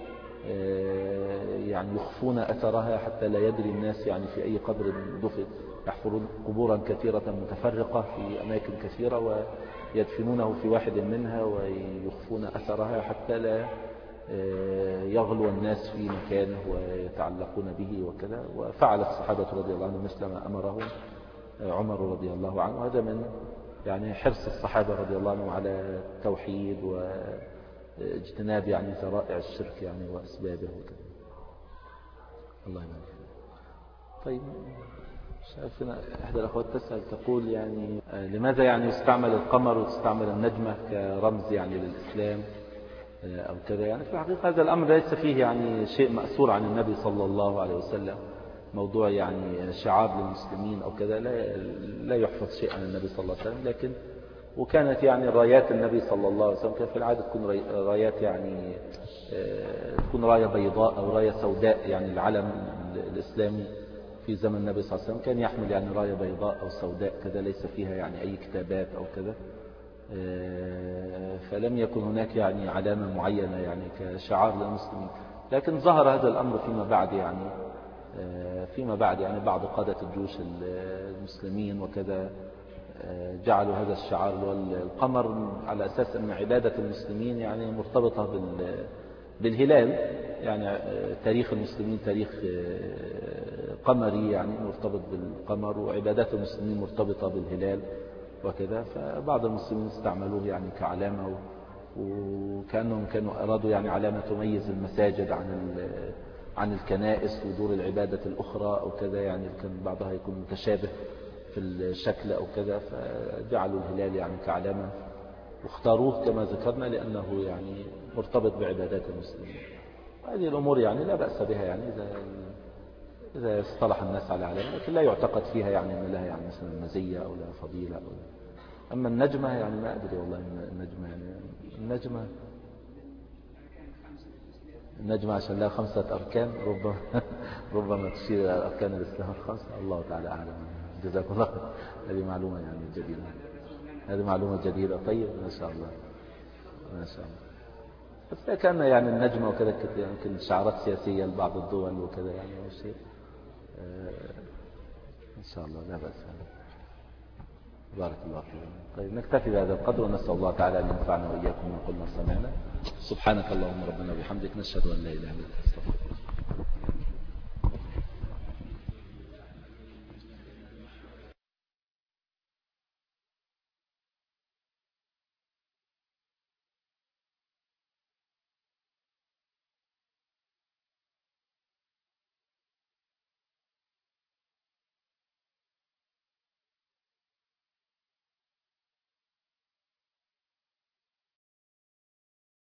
يعني يخفون أثرها حتى لا يدري الناس يعني في أي قبر دفن. يحفرون قبورا كثيرة متفرقة في أماكن كثيرة ويدفنونه في واحد منها ويخفون أثرها حتى لا يغلو الناس في مكانه ويتعلقون به وكذا. وفعل الصحابة رضي الله عنهم مثل ما أمرهم عمر رضي الله عنه. هذا من يعني حرص الصحابة رضي الله عنهم على التوحيد واجتناب يعني ذرائع الشرك يعني وأسبابه وكذا. الله يبارك. طيب شايفنا إحدى الأخوات تسأل تقول يعني لماذا يعني يستعمل القمر وتستعمل النجمة كرمز يعني للإسلام أو كذا؟ يعني في الحقيقة هذا الأمر ليس فيه يعني شيء مأثور عن النبي صلى الله عليه وسلم، موضوع يعني شعار للمسلمين أو كذا لا يحفظ شيء عن النبي صلى الله عليه وسلم. لكن وكانت يعني رايات النبي صلى الله عليه وسلم كان في العادة تكون رايات يعني تكون راية بيضاء أو راية سوداء، يعني العلم الإسلامي في زمن النبي صلى الله عليه وسلم كان يحمل يعني راية بيضاء أو سوداء كذا ليس فيها يعني أي كتابات أو كذا. فلم يكن هناك يعني علامة معينة يعني كشعار للمسلمين. لكن ظهر هذا الأمر فيما بعد يعني بعض قادة الجيوش المسلمين وكذا جعلوا هذا الشعار والقمر على أساس أن عبادة المسلمين يعني مرتبطة بالهلال، يعني تاريخ المسلمين تاريخ قمري يعني مرتبط بالقمر، وعبادات المسلمين مرتبطة بالهلال وكذا. فبعض المسلمين استعملوه يعني كعلامة، وكأنهم كانوا أرادوا يعني علامة تميز المساجد عن الكنائس ودور العبادة الأخرى أو كذا، يعني كان بعضها يكون متشابه في الشكل أو كذا، فجعلوا الهلال يعني كعلامة واختاروه كما ذكرنا لأنه يعني مرتبط بعبادات المسلمين. هذه الأمور يعني لا بأس بها يعني إذا اصطلح الناس على علامة، لكن لا يعتقد فيها يعني أن لها يعني مثلا مزية أو لها فضيلة أو. أما النجمة يعني ما أدري والله النجمة يعني النجمة عشان لها 5 أركان ربما تشير إلى أركان الإسلام 5. الله تعالى أعلم. جزاكم الله. هذه معلومة يعني جديدة. هذه معلومة جديدة. طيب ما شاء الله ما شاء الله. بس كان يعني النجمة وكذا يمكن شعارات سياسية لبعض الدول وكذا يعني أو شيء. إن شاء الله لا بأس. بارك الله فيكم. طيب نكتفي بهذا القدر ونسأل الله تعالى أن ينفعنا وإياكم ونقول ما سمعنا. سبحانك اللهم ربنا وبحمدك نشهد أن لا إله إلا أنت.